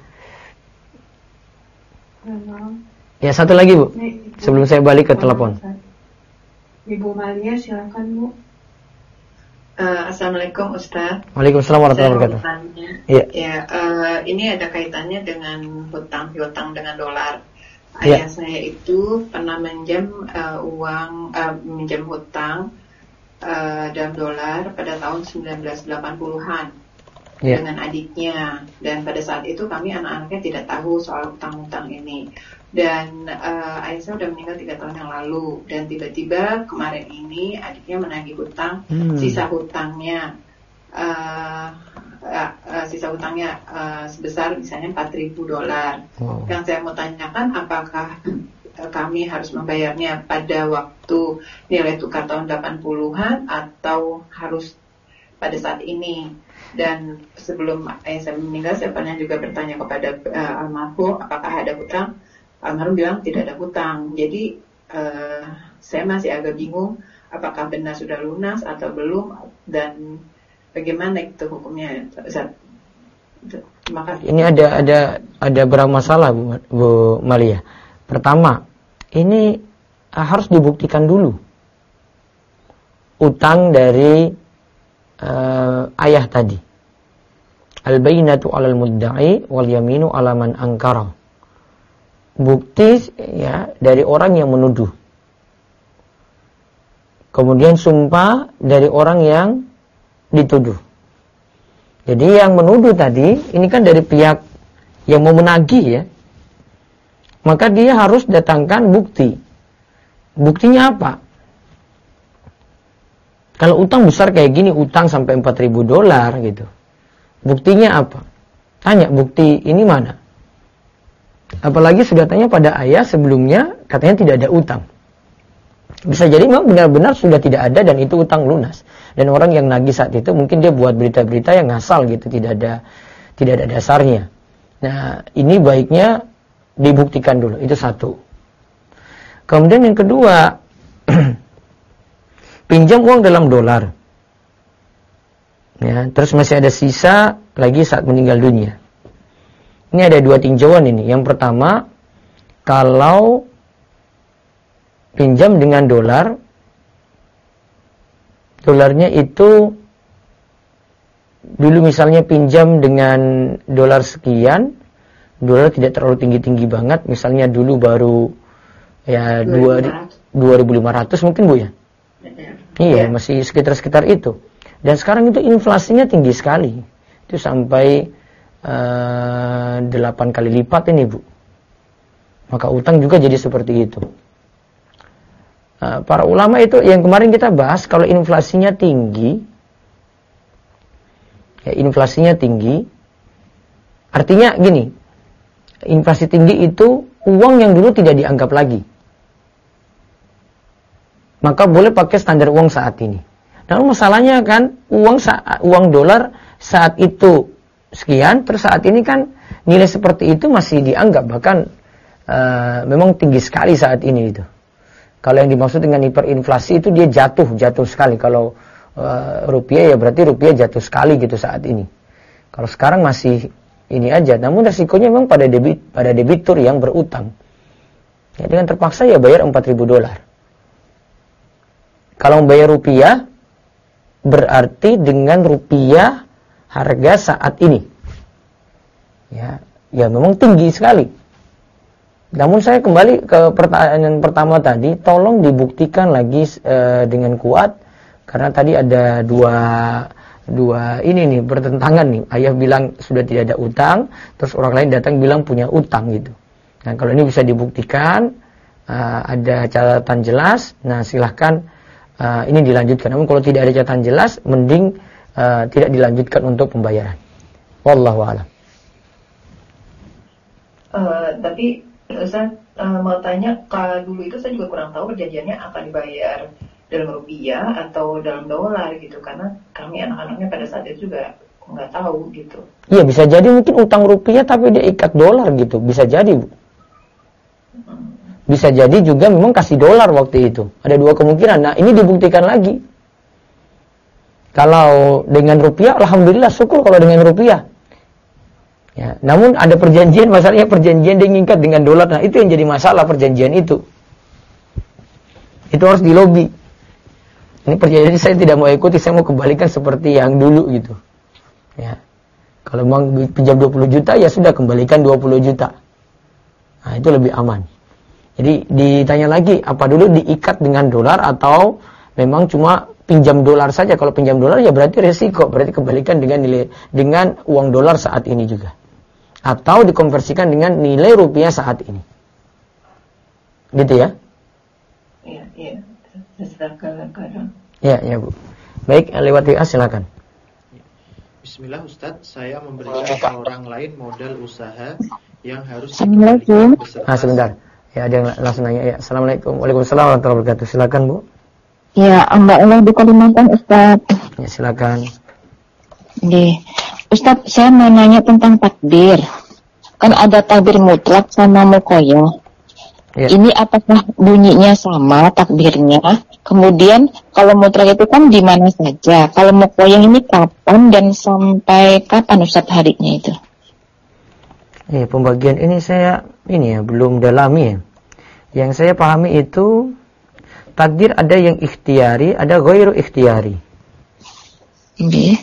Ya satu lagi Bu. Sebelum saya balik ke telepon. Ibu Malia silakan Bu. Assalamualaikum Ustaz. Waalaikumsalam warahmatullahi wabarakatuh. Iya. Ya, ini ada kaitannya dengan hutang piutang dengan dolar. Ya. Ayah saya itu pernah minjam minjam hutang dalam dolar pada tahun 1980-an. Ya. Dengan adiknya, dan pada saat itu kami anak-anaknya tidak tahu soal hutang-hutang ini, dan ayah saya sudah meninggal 3 tahun yang lalu, dan tiba-tiba kemarin ini adiknya menagih hutang, sisa hutangnya sebesar misalnya $4.000. Yang saya mau tanyakan, apakah kami harus membayarnya pada waktu nilai tukar tahun 80-an atau harus pada saat ini? Dan sebelum ayah saya meninggal, saya pernah juga bertanya kepada almarhum apakah ada hutang. Almarhum bilang tidak ada hutang. Jadi saya masih agak bingung apakah benar sudah lunas atau belum, dan bagaimana itu hukumnya. Terima kasih. Ini ada berapa masalah Bu Malia. Pertama, ini harus dibuktikan dulu utang dari ayah tadi. Al-bayyinatu 'alal mudda'i wal yaminu 'ala man ankara. Bukti ya dari orang yang menuduh. Kemudian sumpah dari orang yang dituduh. Jadi yang menuduh tadi ini kan dari pihak yang mau menagih ya, maka dia harus datangkan bukti. Buktinya apa? Kalau utang besar kayak gini, utang sampai $4.000 gitu. Buktinya apa? Tanya, bukti ini mana? Apalagi sudah tanya pada ayah sebelumnya, katanya tidak ada utang. Bisa jadi memang benar-benar sudah tidak ada dan itu utang lunas. Dan orang yang nagih saat itu mungkin dia buat berita-berita yang ngasal gitu, tidak ada dasarnya. Nah, ini baiknya dibuktikan dulu. Itu satu. Kemudian yang kedua, pinjam uang dalam dolar. Ya, terus masih ada sisa lagi saat meninggal dunia. Ini ada dua tinjauan ini. Yang pertama, kalau pinjam dengan dolar, dolarnya itu dulu misalnya pinjam dengan dolar sekian, dolar tidak terlalu tinggi-tinggi banget, misalnya dulu baru ya 2.500 mungkin Bu ya? Iya, masih sekitar itu. Dan sekarang itu inflasinya tinggi sekali. Itu sampai 8 kali lipat ini Bu. Maka utang juga jadi seperti itu. Para ulama itu yang kemarin kita bahas, kalau inflasinya tinggi, ya inflasinya tinggi, artinya gini, inflasi tinggi itu uang yang dulu tidak dianggap lagi. Maka boleh pakai standar uang saat ini. Namun masalahnya kan uang dolar saat itu sekian, terus saat ini kan nilai seperti itu masih dianggap, bahkan memang tinggi sekali saat ini itu. Kalau yang dimaksud dengan hiperinflasi itu dia jatuh sekali. Kalau rupiah ya berarti rupiah jatuh sekali gitu saat ini. Kalau sekarang masih ini aja. Namun resikonya memang pada debitur yang berutang. Ya, dengan terpaksa ya bayar $4.000. Kalau membayar rupiah berarti dengan rupiah harga saat ini. Ya memang tinggi sekali. Namun saya kembali ke pertanyaan pertama tadi, tolong dibuktikan lagi dengan kuat, karena tadi ada dua ini nih bertentangan nih. Ayah bilang sudah tidak ada utang, terus orang lain datang bilang punya utang gitu. Nah kalau ini bisa dibuktikan, ada catatan jelas, nah silahkan ini dilanjutkan. Namun kalau tidak ada catatan jelas, mending tidak dilanjutkan untuk pembayaran. Wallahu a'lam. Tapi Ustaz mau tanya, kalau dulu itu saya juga kurang tahu perjanjiannya akan dibayar dalam rupiah atau dalam dolar gitu, karena kami anak-anaknya pada saat itu juga nggak tahu gitu. Iya, bisa jadi mungkin utang rupiah tapi dia ikat dolar gitu, bisa jadi Bu. Bisa jadi juga memang kasih dolar waktu itu. Ada dua kemungkinan. Nah ini dibuktikan lagi. Kalau dengan rupiah, alhamdulillah syukur kalau dengan rupiah. Ya, namun ada perjanjian, masalahnya perjanjian dia ngikat dengan dolar. Nah itu yang jadi masalah perjanjian itu. Itu harus dilobi. Ini perjanjian saya tidak mau ikuti, saya mau kembalikan seperti yang dulu gitu. Ya, kalau mau pinjam 20 juta ya sudah kembalikan 20 juta. Nah itu lebih aman. Jadi ditanya lagi, apa dulu diikat dengan dolar atau memang cuma pinjam dolar saja? Kalau pinjam dolar ya berarti resiko, berarti kembalikan dengan uang dolar saat ini juga. Atau dikonversikan dengan nilai rupiah saat ini. Gitu ya? Iya. Ya Bu. Baik, lewat WA silakan. Bismillah Ustadz, saya memberikan orang lain modal usaha yang harus Assalamualaikum. Sebentar. Ya, ada yang langsung nanya ya. Assalamualaikum. Waalaikumsalam warahmatullahi wabarakatuh. Silakan Bu. Ya, Mbak Allah di Kalimantan, Ustaz. Ya, silakan. Nggih. Ustaz, saya mau nanya tentang takbir. Kan ada takbir mutlak sama muqayyad. Ya. Ini apakah bunyinya sama takbirnya? Kemudian kalau mutlak itu kan di mana saja? Kalau muqayyad ini kapan dan sampai kapan Ustaz harinya itu? Pembagian ini saya belum dalami ya. Yang saya pahami itu takdir ada yang ikhtiari, ada ghairu ikhtiari. Nggih.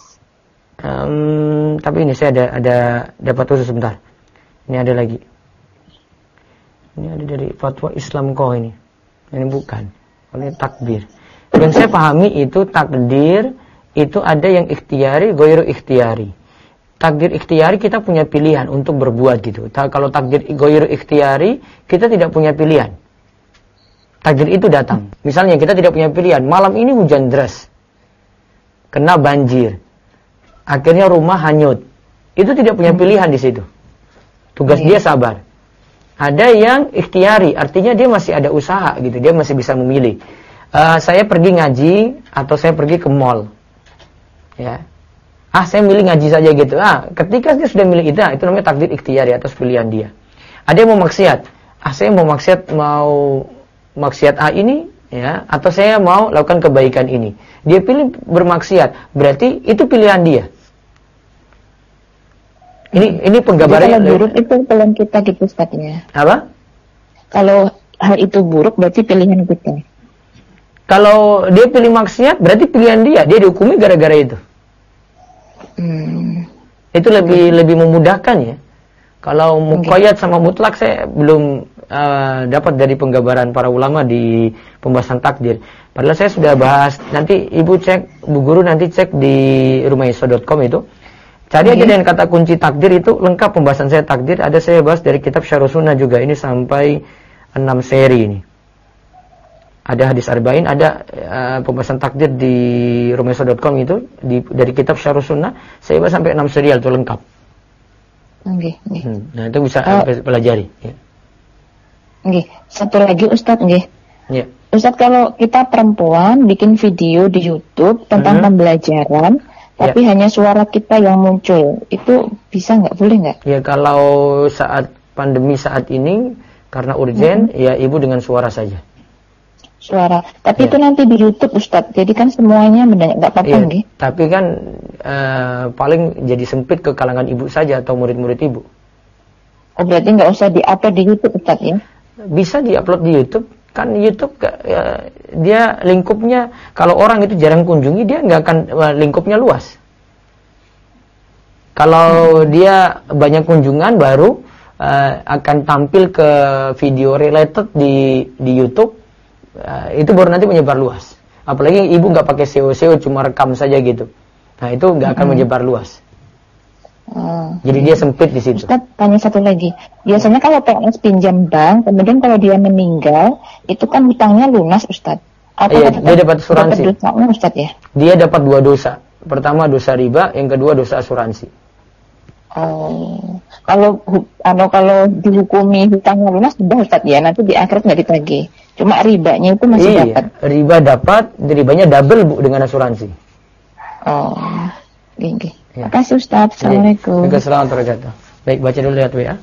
Tapi ini saya ada dapat khusus sebentar. Ini ada lagi. Ini ada dari fatwa Islam ini. Ini bukan. Ini takbir. Yang saya pahami itu takdir itu ada yang ikhtiari, ghairu ikhtiari. takdir ikhtiari kita punya pilihan untuk berbuat gitu. Kalau takdir ghairu ikhtiari kita tidak punya pilihan. Takdir itu datang. Misalnya kita tidak punya pilihan, malam ini hujan deras, kena banjir, akhirnya rumah hanyut. Itu tidak punya pilihan di situ. Tugas dia sabar. Ada yang ikhtiari, artinya dia masih ada usaha gitu, dia masih bisa memilih. Saya pergi ngaji atau saya pergi ke mall, ya. Saya milih ngaji saja gitu. Ketika dia sudah milih itu namanya takdir ikhtiari atas pilihan dia. Ada yang mau maksiat. Saya mau maksiat ini, ya, atau saya mau lakukan kebaikan ini. Dia pilih bermaksiat, berarti itu pilihan dia. Ini penggambarannya. Kalau buruk itu pilihan kita gitu Ustaz ya. Apa? Kalau hal itu buruk berarti pilihan kita. Kalau dia pilih maksiat berarti pilihan dia. Dia dihukumi gara-gara itu. Itu lebih memudahkan ya. Kalau muqayyad sama mutlak saya belum dapat dari penggambaran para ulama di pembahasan takdir. Padahal saya sudah bahas. Nanti ibu cek, Bu Guru nanti cek di rumahisa.com itu. Cari aja dengan kata kunci takdir itu lengkap pembahasan saya takdir. Ada saya bahas dari kitab Syarh Sunnah juga. Ini sampai 6 seri ini. Ada hadis arba'in, ada pembahasan takdir di rumahisa.com itu dari kitab Syarh Sunnah. Saya bahas sampai 6 serial itu lengkap. Nah itu bisa pelajari. Ya. Satu lagi Ustadz Ya. Ustadz, kalau kita perempuan bikin video di YouTube tentang pembelajaran, tapi hanya suara kita yang muncul, itu bisa nggak? Boleh nggak? Ya kalau saat pandemi saat ini karena urgen, ya ibu dengan suara saja. Suara, tapi itu nanti di YouTube Ustadz, jadi kan semuanya nggak apa-apa nggih? Tapi kan paling jadi sempit ke kalangan ibu saja atau murid-murid ibu. Oh berarti nggak usah di-upload di YouTube Ustadz ya? Bisa di-upload di YouTube. Kan YouTube dia lingkupnya, kalau orang itu jarang kunjungi, dia nggak akan lingkupnya luas. Kalau dia banyak kunjungan baru akan tampil ke video related di YouTube, itu baru nanti menyebar luas. Apalagi ibu nggak pakai SEO, cuma rekam saja gitu. Nah itu nggak akan menyebar luas. Jadi dia sempit di situ. Ustaz, tanya satu lagi. Biasanya kalau PNS pinjam bank, kemudian kalau dia meninggal, itu kan hutangnya lunas, Ustaz. Dia dapat asuransi. Dapat dosanya, Ustaz ya? Dia dapat 2 dosa. Pertama dosa riba, yang kedua dosa asuransi. Kalau dihukumi hutangnya lunas, sudah Ustaz ya, nanti di akhirat nggak ditagih. Cuma ribanya itu masih dapat. Riba dapat, ribanya double Bu dengan asuransi. Gini. Ya. Terima kasih Ustaz. Assalamualaikum. Waalaikumsalam. Baik, baca dulu lihat WA.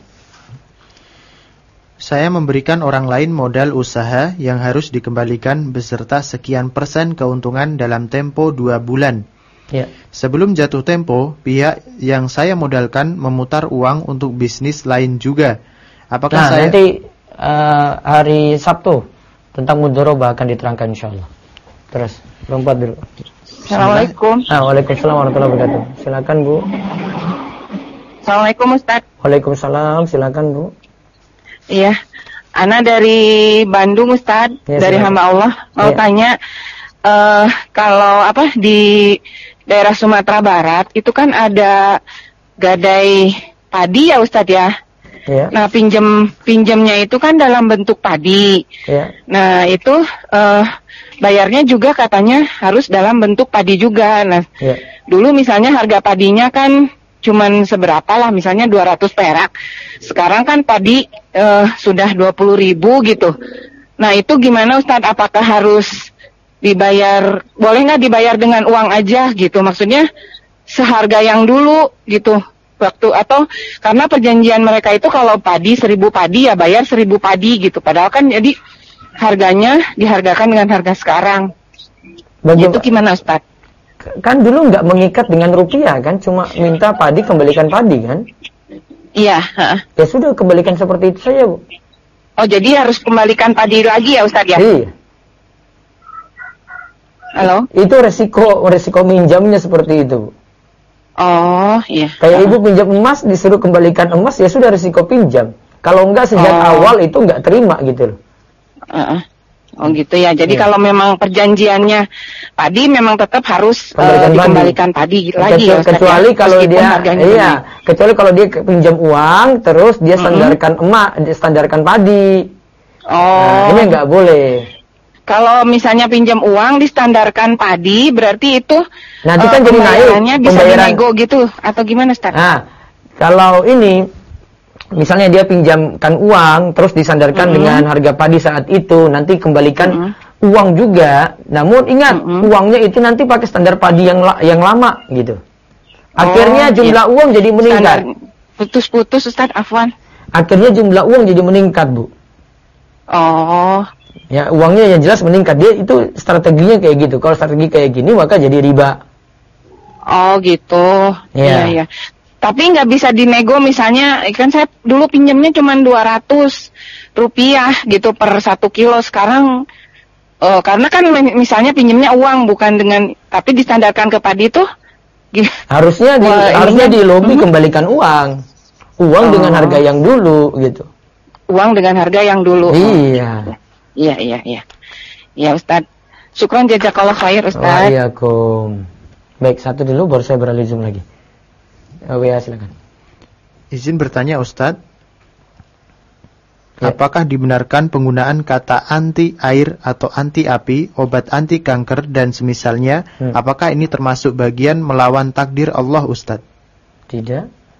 Saya memberikan orang lain modal usaha yang harus dikembalikan beserta sekian persen keuntungan dalam tempo 2 bulan. Ya. Sebelum jatuh tempo, pihak yang saya modalkan memutar uang untuk bisnis lain juga. Apakah saya nanti hari Sabtu tentang mudharabah akan diterangkan insyaallah. Terus lompat dulu. Assalamualaikum. Waalaikumsalam warahmatullahi wabarakatuh. Silakan Bu. Assalamualaikum Ustaz. Waalaikumsalam, silakan Bu. Iya, Ana dari Bandung Ustaz, Ya, dari silakan. hamba Allah. Mau tanya, kalau di daerah Sumatera Barat itu kan ada gadai padi ya Ustaz ya. Ya. Nah pinjamnya itu kan dalam bentuk padi. Ya. Nah itu bayarnya juga katanya harus dalam bentuk padi juga. Nah dulu misalnya harga padinya kan cuman seberapa lah, misalnya 200 perak. Sekarang kan padi sudah 20.000 gitu. Nah itu gimana Ustadz? Apakah harus dibayar, boleh nggak dibayar dengan uang aja gitu? Maksudnya seharga yang dulu gitu waktu, atau karena perjanjian mereka itu kalau padi 1.000 padi ya bayar 1.000 padi gitu. Padahal kan jadi harganya dihargakan dengan harga sekarang. Itu gimana Ustaz? Kan dulu nggak mengikat dengan rupiah kan, cuma minta padi kembalikan padi kan? Iya. Ya sudah, kembalikan seperti itu saja Bu. Oh jadi harus kembalikan padi lagi ya Ustaz ya? Iya. Halo? Itu resiko minjamnya seperti itu Bu. Oh iya. Kayak ibu pinjam emas disuruh kembalikan emas, ya sudah risiko pinjam. Kalau enggak sejak awal itu enggak terima gitu loh. Oh gitu ya. Jadi Iya. kalau memang perjanjiannya padi memang tetap harus dikembalikan padi lagi ya, Ustaz, kecuali ya? kalau Meskipun dia harganya iya, naik. kecuali kalau dia pinjam uang terus dia standarkan padi. Nah, ini nggak boleh. Kalau misalnya pinjam uang distandarkan padi, berarti itu Nanti kan jadi naik pembayarannya bisa pembayaran. dinego gitu atau gimana, Ustaz? Nah, kalau ini misalnya dia pinjamkan uang terus disandarkan dengan harga padi saat itu, nanti kembalikan uang juga. Namun ingat, uangnya itu nanti pakai standar padi yang lama gitu. Akhirnya jumlah uang jadi meningkat. Putus-putus, Ustaz, afwan. Akhirnya jumlah uang jadi meningkat, Bu. Oh. Ya, uangnya yang jelas meningkat. Dia itu strateginya kayak gitu. Kalau strategi kayak gini maka jadi riba. Oh gitu. Iya. Iya. Tapi nggak bisa dinego misalnya, kan saya dulu pinjamnya cuma 200 rupiah gitu per 1 kilo. Sekarang, karena kan misalnya pinjamnya uang bukan dengan, tapi distandarkan ke padi tuh. Harusnya di lobby kembalikan uang. Uang dengan harga yang dulu gitu. Uang dengan harga yang dulu. Iya. Iya. Ya Ustadz. Syukran jazakallah khair Ustadz. Waalaikumsalam. Baik, satu dulu baru saya beralih Zoom lagi. WA silakan. Izin bertanya Ustadz, apakah dibenarkan penggunaan kata anti air atau anti api, obat anti kanker dan semisalnya? Apakah ini termasuk bagian melawan takdir Allah, Ustadz? Tidak.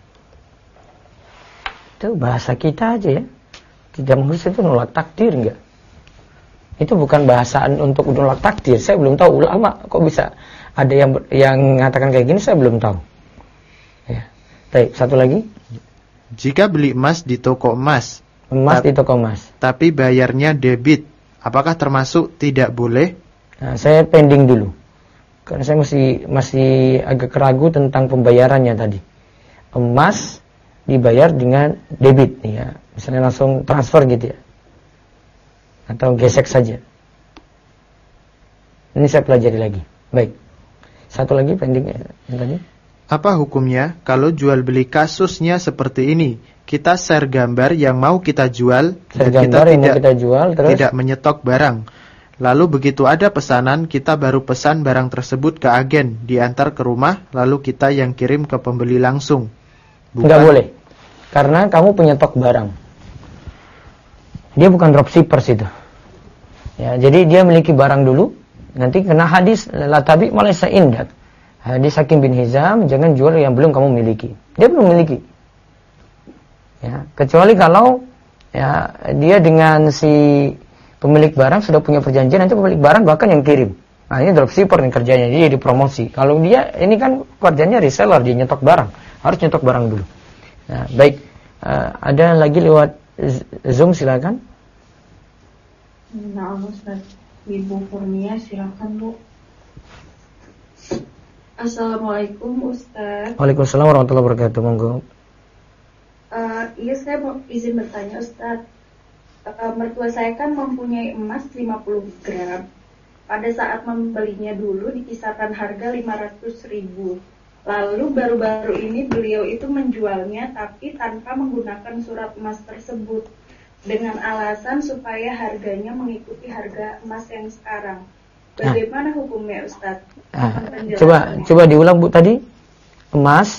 Itu bahasa kita aja ya. Tidak harus itu nolak takdir enggak? Itu bukan bahasaan untuk nolak takdir. Saya belum tahu ulama kok bisa ada yang mengatakan kayak gini, saya belum tahu. Ya. Baik, satu lagi. Jika beli emas di toko emas, di toko emas, tapi bayarnya debit, apakah termasuk tidak boleh? Nah, saya pending dulu, karena saya masih agak ragu tentang pembayarannya tadi. Emas dibayar dengan debit, ya, misalnya langsung transfer gitu ya, atau gesek saja. Ini saya pelajari lagi. Baik, satu lagi pending ya, yang tadi. Apa hukumnya kalau jual beli kasusnya seperti ini? Kita share gambar yang mau kita jual dan kita tidak menyetok barang. Lalu begitu ada pesanan, kita baru pesan barang tersebut ke agen, diantar ke rumah, lalu kita yang kirim ke pembeli langsung. Enggak boleh. Karena kamu penyetok barang. Dia bukan dropshippers itu. Ya, jadi dia memiliki barang dulu, nanti kena hadis la tabi malaysa indak. Hadis Hakim bin Hizam, jangan jual yang belum kamu miliki. Dia belum miliki. Ya, kecuali kalau ya dia dengan si pemilik barang sudah punya perjanjian, nanti pemilik barang bahkan yang kirim. Nah, ini dropshipper nih kerjanya, dia dipromosi. Kalau dia ini kan kerjanya reseller, dia nyetok barang, harus nyetok barang dulu. Nah, baik, ada lagi lewat Zoom, silakan. Nah, Ustaz, Ibu Kurnia, silakan Bu. Assalamualaikum Ustaz. Waalaikumsalam warahmatullahi wabarakatuh. Monggo. Iya, saya mau izin bertanya Ustaz. Mertua saya kan mempunyai emas 50 gram. Pada saat membelinya dulu dikisaran harga 500.000. Lalu baru-baru ini beliau itu menjualnya tapi tanpa menggunakan surat emas tersebut, dengan alasan supaya harganya mengikuti harga emas yang sekarang. Bagaimana hukumnya Ustaz? Coba diulang Bu tadi. Emas.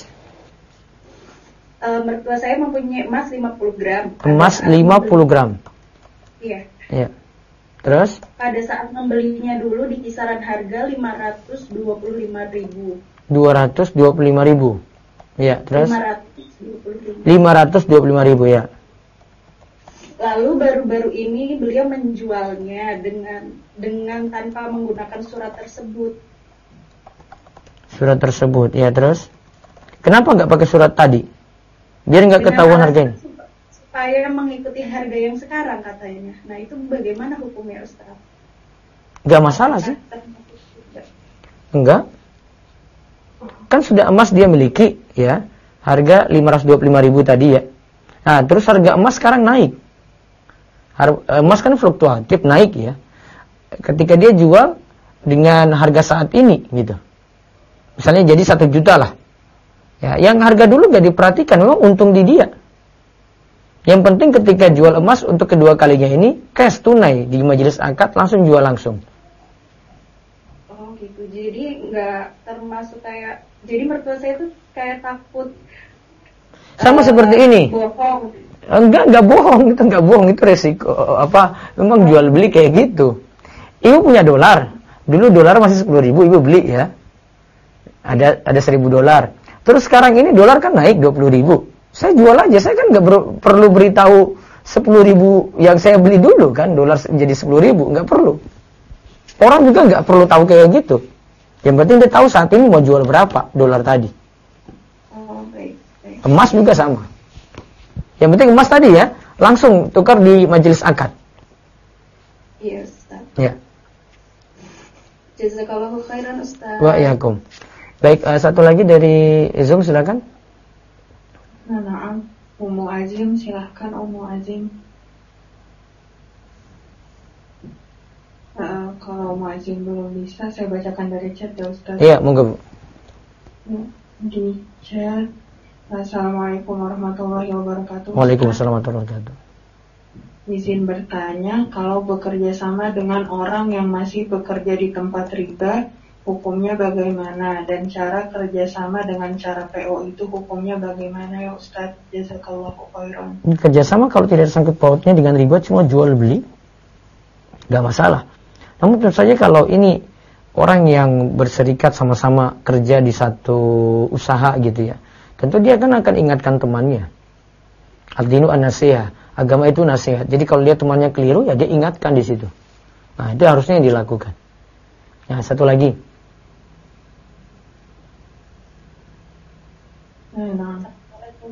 Mertua saya mempunyai emas 50 gram. Emas 50 gram. Iya. Iya. Terus? Pada saat membelinya dulu di kisaran harga 525.000. 225.000. Iya, terus? 525.000 ya. Lalu baru-baru ini beliau menjualnya dengan tanpa menggunakan surat tersebut. Surat tersebut, ya, terus? Kenapa nggak pakai surat tadi? Biar nggak ketahuan harganya. Supaya mengikuti harga yang sekarang katanya. Nah, itu bagaimana hukumnya Ustaz? Nggak masalah sih. Enggak. Kan sudah emas dia miliki, ya. Harga 525.000 tadi ya. Nah, terus harga emas sekarang naik. Emas kan fluktuatif, naik ya. Ketika dia jual dengan harga saat ini gitu, misalnya jadi 1 juta lah ya, yang harga dulu gak diperhatikan, memang untung di dia. Yang penting ketika jual emas untuk kedua kalinya ini cash tunai di majelis akad langsung jual langsung. Oh gitu. Jadi nggak termasuk kayak, jadi mertua saya tuh kayak takut sama seperti ini. Bohong. Enggak bohong, itu resiko memang jual beli kayak gitu. Ibu punya dolar. Dulu dolar masih 10.000, ibu beli ya. Ada 1.000 dolar. Terus sekarang ini dolar kan naik 20.000. Saya jual aja, saya kan nggak perlu beritahu 10.000 yang saya beli dulu kan, dolar jadi 10.000, nggak perlu. Orang juga nggak perlu tahu kayak gitu. Yang penting dia tahu saat ini mau jual berapa dolar tadi. Oh, baik. Emas juga sama. Yang penting emas tadi ya, langsung tukar di majelis akad. Iya, Ustaz. Ya. Jazakallahu khairan, Ustaz. Wa'alaikum. Baik, satu lagi dari Zoom, silakan. Nah, Umu Azim, silahkan Umu Azim. Kalau Umu Azim belum bisa, saya bacakan dari chat ya Ustaz. Iya, monggo Bu. Di chat. Assalamualaikum warahmatullahi wabarakatuh. Waalaikumsalam warahmatullahi wabarakatuh. Izin bertanya, kalau bekerja sama dengan orang yang masih bekerja di tempat riba, hukumnya bagaimana? Dan cara kerjasama dengan cara PO itu hukumnya bagaimana ya Ustaz? Jazakallahu khairan. Kerjasama kalau tidak sangkut pautnya dengan riba, cuma jual beli, nggak masalah. Namun tentu saja kalau ini orang yang berserikat sama-sama kerja di satu usaha gitu ya, tentu dia kan akan ingatkan temannya. Ad-dinu an-nasihah, agama itu nasihat. Jadi kalau dia temannya keliru, ya dia ingatkan di situ. Nah, itu harusnya yang dilakukan. Nah, satu lagi. Assalamualaikum.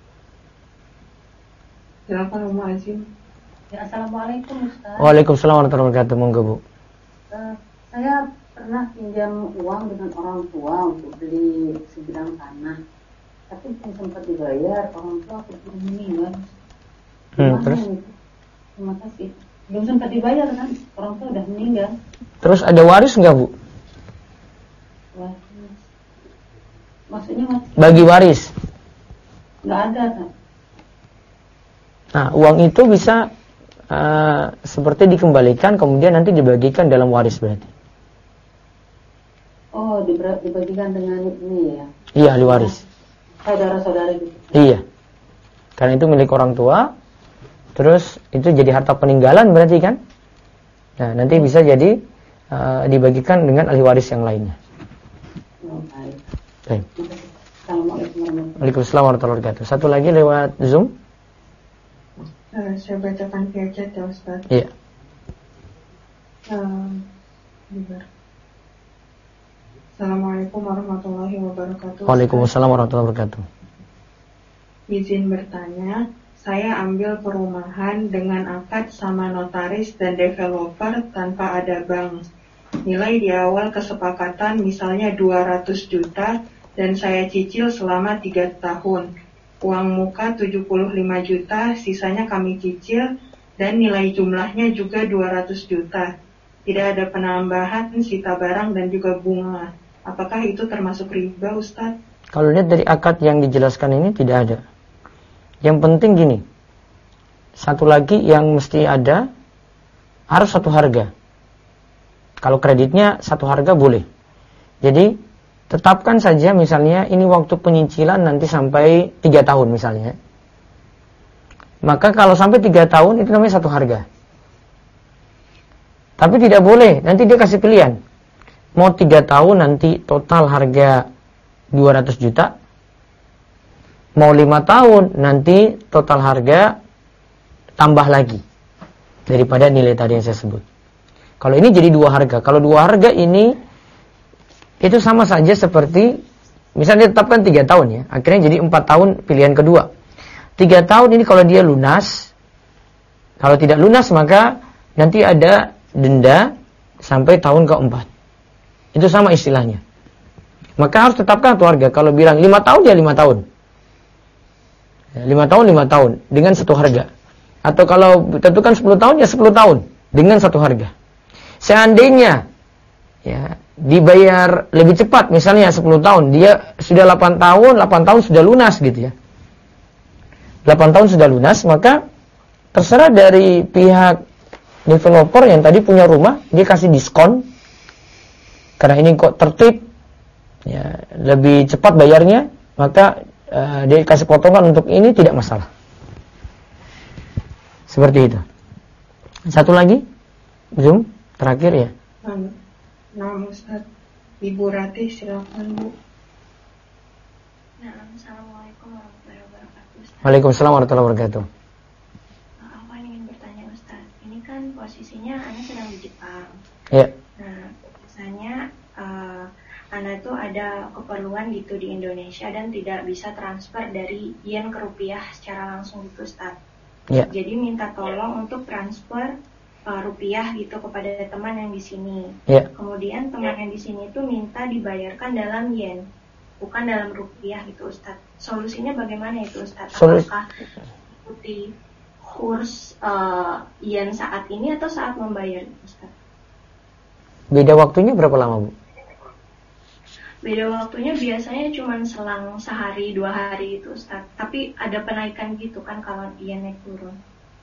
Silakan Umu Azim. Ya, Assalamualaikum Ustaz. Waalaikumsalam warahmatullahi wabarakatuh. Monggo Bu. Saya pernah pinjam uang dengan orang tua untuk beli sebidang tanah, tapi belum sempat dibayar. Orang tua keburu meninggal. Terus? Terima kasih. Belum sempat dibayar kan, orang tua udah meninggal. Terus ada waris nggak Bu? Waris. Maksudnya mas? Bagi waris. Nggak ada kan? Nah, uang itu bisa seperti dikembalikan, kemudian nanti dibagikan dalam waris berarti. Oh, dibagikan dengan ini ya? Iya, ahli waris. Saudara-saudara gitu. Iya. Karena itu milik orang tua, terus itu jadi harta peninggalan berarti kan? Nah, nanti bisa jadi dibagikan dengan ahli waris yang lainnya. Oh, baik. Baik. Assalamualaikum warahmatullahi wabarakatuh. Waalaikumsalam warahmatullahi wabarakatuh. Satu lagi lewat Zoom. Saya bacakan via chat ya Ustaz. Iya. Assalamualaikum warahmatullahi wabarakatuh. Waalaikumsalam warahmatullahi wabarakatuh. Izin bertanya, saya ambil perumahan dengan akad sama notaris dan developer tanpa ada bank. Nilai di awal kesepakatan misalnya 200 juta dan saya cicil selama 3 tahun. Uang muka 75 juta, sisanya kami cicil dan nilai jumlahnya juga 200 juta. Tidak ada penambahan sita barang dan juga bunga. Apakah itu termasuk riba, Ustaz? Kalau lihat dari akad yang dijelaskan ini tidak ada. Yang penting gini, satu lagi yang mesti ada, harus satu harga. Kalau kreditnya satu harga boleh. Jadi tetapkan saja misalnya ini waktu penyicilan nanti sampai 3 tahun misalnya. Maka kalau sampai 3 tahun itu namanya satu harga. Tapi tidak boleh, nanti dia kasih pilihan. Mau 3 tahun nanti total harga 200 juta. Mau 5 tahun nanti total harga tambah lagi daripada nilai tadi yang saya sebut. Kalau ini jadi 2 harga. Kalau 2 harga ini itu sama saja seperti misalnya ditetapkan 3 tahun ya, akhirnya jadi 4 tahun pilihan kedua. 3 tahun ini kalau dia lunas, kalau tidak lunas maka nanti ada denda sampai tahun keempat. Itu sama istilahnya. Maka harus tetapkan satu harga. Kalau bilang 5 tahun ya 5 tahun. 5 tahun 5 tahun dengan satu harga. Atau kalau tentukan 10 tahun ya 10 tahun dengan satu harga. Seandainya ya dibayar lebih cepat, misalnya 10 tahun, dia sudah 8 tahun sudah lunas gitu ya. 8 tahun sudah lunas, maka terserah dari pihak developer yang tadi punya rumah, dia kasih diskon karena ini kok tertib ya, lebih cepat bayarnya, maka dia kasih potongan untuk ini, tidak masalah. Seperti itu. Satu lagi Zoom terakhir ya. Nah, Ustaz, Ibu Ratih silakan Bu. Nah, Assalamualaikum warahmatullahi wabarakatuh, Ustaz. Waalaikumsalam warahmatullahi wabarakatuh. Aku ingin bertanya, Ustaz. Ini kan posisinya Ana sedang di Jepang. Ya. Nah, biasanya Ana itu ada keperluan gitu di Indonesia dan tidak bisa transfer dari yen ke rupiah secara langsung gitu, Ustaz. Ya. Jadi minta tolong untuk transfer rupiah gitu kepada teman yang di sini. Ya. Kemudian teman yang di sini itu minta dibayarkan dalam yen, bukan dalam rupiah gitu, Ustaz. Solusinya bagaimana itu, Ustaz? Apakah ikuti kurs yen saat ini atau saat membayar, Ustaz? Beda waktunya berapa lama, Bu? Beda waktunya biasanya cuma selang sehari 2 hari itu, Ustaz. Tapi ada penaikan gitu kan kalau yen naik turun.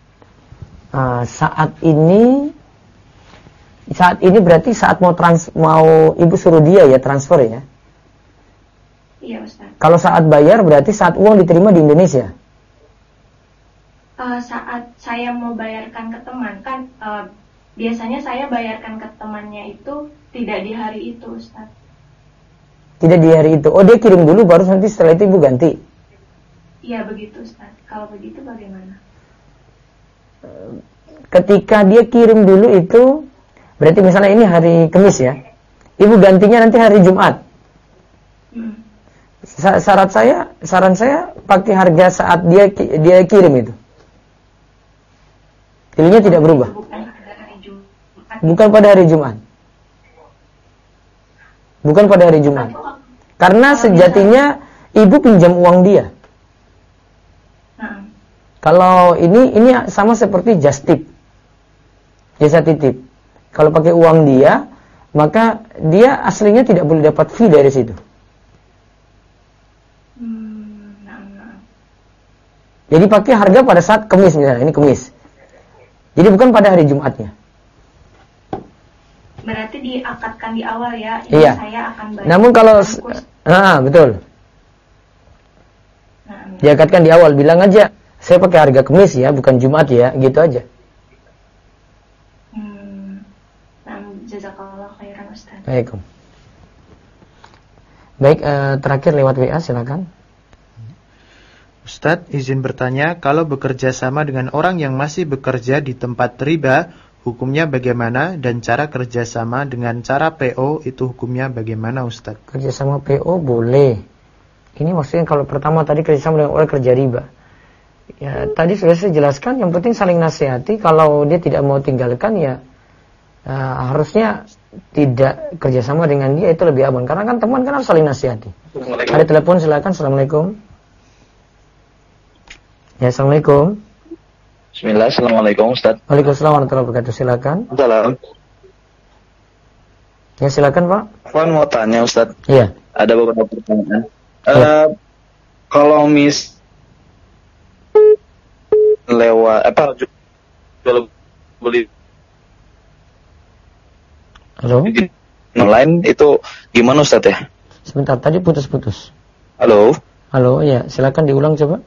Saat ini berarti saat mau ibu suruh dia ya transfer ya? Iya, Ustaz. Kalau saat bayar berarti saat uang diterima di Indonesia? Saat saya mau bayarkan ke teman kan biasanya saya bayarkan ke temannya itu tidak di hari itu, Ustaz. Tidak di hari itu. Oh, dia kirim dulu baru nanti setelah itu ibu ganti. Iya, begitu, Ustaz. Kalau begitu bagaimana? Ketika dia kirim dulu itu berarti misalnya ini hari Kamis ya. Ibu gantinya nanti hari Jumat. Saran saya pakai harga saat dia kirim itu. Nilainya tidak berubah. Bukan pada hari Jumat. Bukan pada hari Jumat. Karena sejatinya ibu pinjam uang dia. Kalau ini sama seperti just tip. Jasa titip. Kalau pakai uang dia, maka dia aslinya tidak boleh dapat fee dari situ. Jadi pakai harga pada saat Kamis misalnya, ini Kamis. Jadi bukan pada hari Jumatnya. Berarti diakadkan di awal ya, ini iya. Saya akan bayar. Namun kalau betul. Diakadkan di awal, bilang aja saya pakai harga Kamis ya, bukan Jumat ya, gitu aja. Jazakallah khairan, Ustaz. Baik, terakhir lewat WA silakan. Ustaz, izin bertanya, kalau bekerja sama dengan orang yang masih bekerja di tempat riba, hukumnya bagaimana? Dan cara kerjasama dengan cara PO itu hukumnya bagaimana, Ustaz? Kerjasama PO boleh. Ini maksudnya kalau pertama tadi kerjasama dengan orang kerja riba. Ya, tadi sudah saya jelaskan, yang penting saling nasihati. Kalau dia tidak mau tinggalkan ya harusnya tidak kerjasama dengan dia, itu lebih aman. Karena kan teman kan harus saling nasihati. Ada telepon silakan. Assalamualaikum. Ya, assalamualaikum. Bismillah, assalamualaikum Ustaz. Waalaikumsalam warahmatullahi wabarakatuh. Silakan. Salam. Ya, silakan Pak. Puan mau tanya Ustaz. Iya. Ada beberapa pertanyaan. Kalau lewat jual beli online itu gimana Ustaz ya? Sebentar, tadi putus-putus. Halo, ya, silakan diulang coba.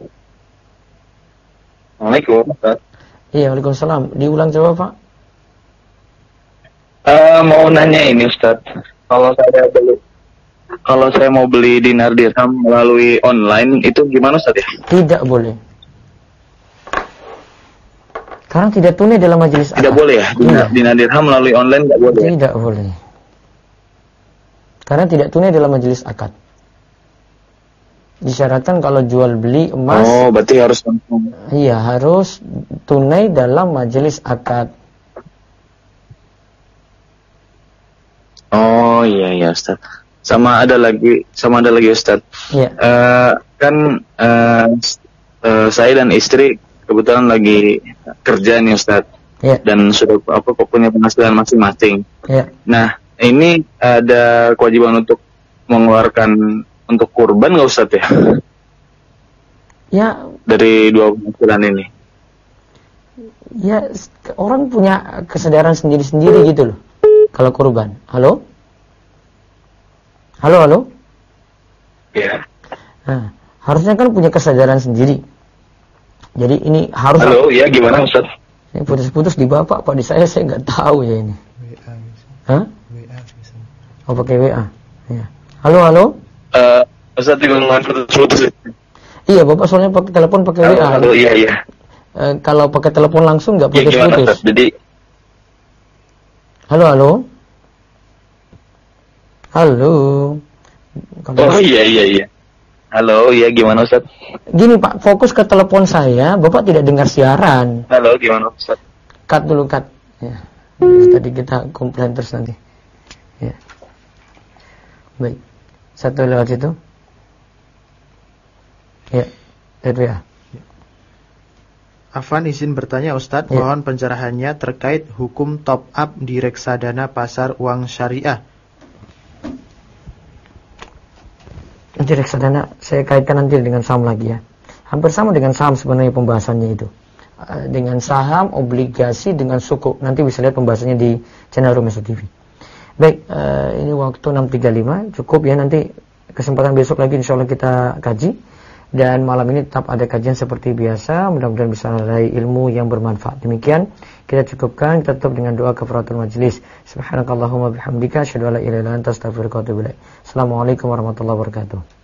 Assalamualaikum Ustaz. Iya, waalaikumsalam. Diulang coba Pak. Mau nanya ini Ustaz, kalau saya mau beli dinar dirham melalui online itu gimana Ustaz ya? Tidak boleh. Karena tidak tunai dalam majelis akad. Tidak boleh ya? Dinar dirham melalui online tidak boleh? Tidak boleh. Karena tidak tunai dalam majelis akad. Disyaratkan kalau jual beli emas. Oh, berarti harus langsung. Iya, harus tunai dalam majelis akad. Oh iya Ustaz. Sama ada lagi Ustaz. Iya. Saya dan istri kebetulan lagi kerja nih Ustaz. Iya. Dan sudah punya penghasilan masing-masing. Iya. Nah, ini ada kewajiban untuk mengeluarkan untuk kurban nggak Ustaz ya? Ya. Dari dua penghasilan ini. Ya, orang punya kesadaran sendiri-sendiri gitu loh. Kalau kurban. Halo? Halo? Ya. Nah, harusnya kan punya kesadaran sendiri. Jadi ini harus. Halo, ya gimana Ustaz? Ini putus-putus di bapak, Pak, di saya nggak tahu ya ini. WA bisa. Hah? WA bisa. Oh, pakai WA. Ya. Halo? Ustaz juga putus-putus. Iya, bapak soalnya pakai telepon pakai WA. Halo, iya. Kalau pakai telepon langsung nggak putus-putus. Jadi. Halo. Oh iya. Halo, iya gimana Ustaz? Gini Pak, fokus ke telepon saya, Bapak tidak dengar siaran. Halo, gimana Ustaz? Cut dulu. Ya. Tadi kita komplain terus nanti. Ya. Baik. Satu lewat situ. Ya. Lihat ya. Afan izin bertanya Ustadz, mohon pencerahannya terkait hukum top up di reksadana pasar uang syariah. Nanti reksadana saya kaitkan nanti dengan saham lagi ya. Hampir sama dengan saham sebenarnya pembahasannya itu. Dengan saham, obligasi, dengan suku. Nanti bisa lihat pembahasannya di channel Rumesa TV. Baik, ini waktu 6.35 cukup ya, nanti kesempatan besok lagi insya Allah kita kaji. Dan malam ini tetap ada kajian seperti biasa, mudah-mudahan bisa meraih ilmu yang bermanfaat. Demikian kita cukupkan, kita tutup dengan doa kafaratul majlis. Subhanakallahumma bihamdika asyhadu an la ilaha illa anta astaghfiruka wa atubu ilaik. Assalamualaikum warahmatullahi wabarakatuh.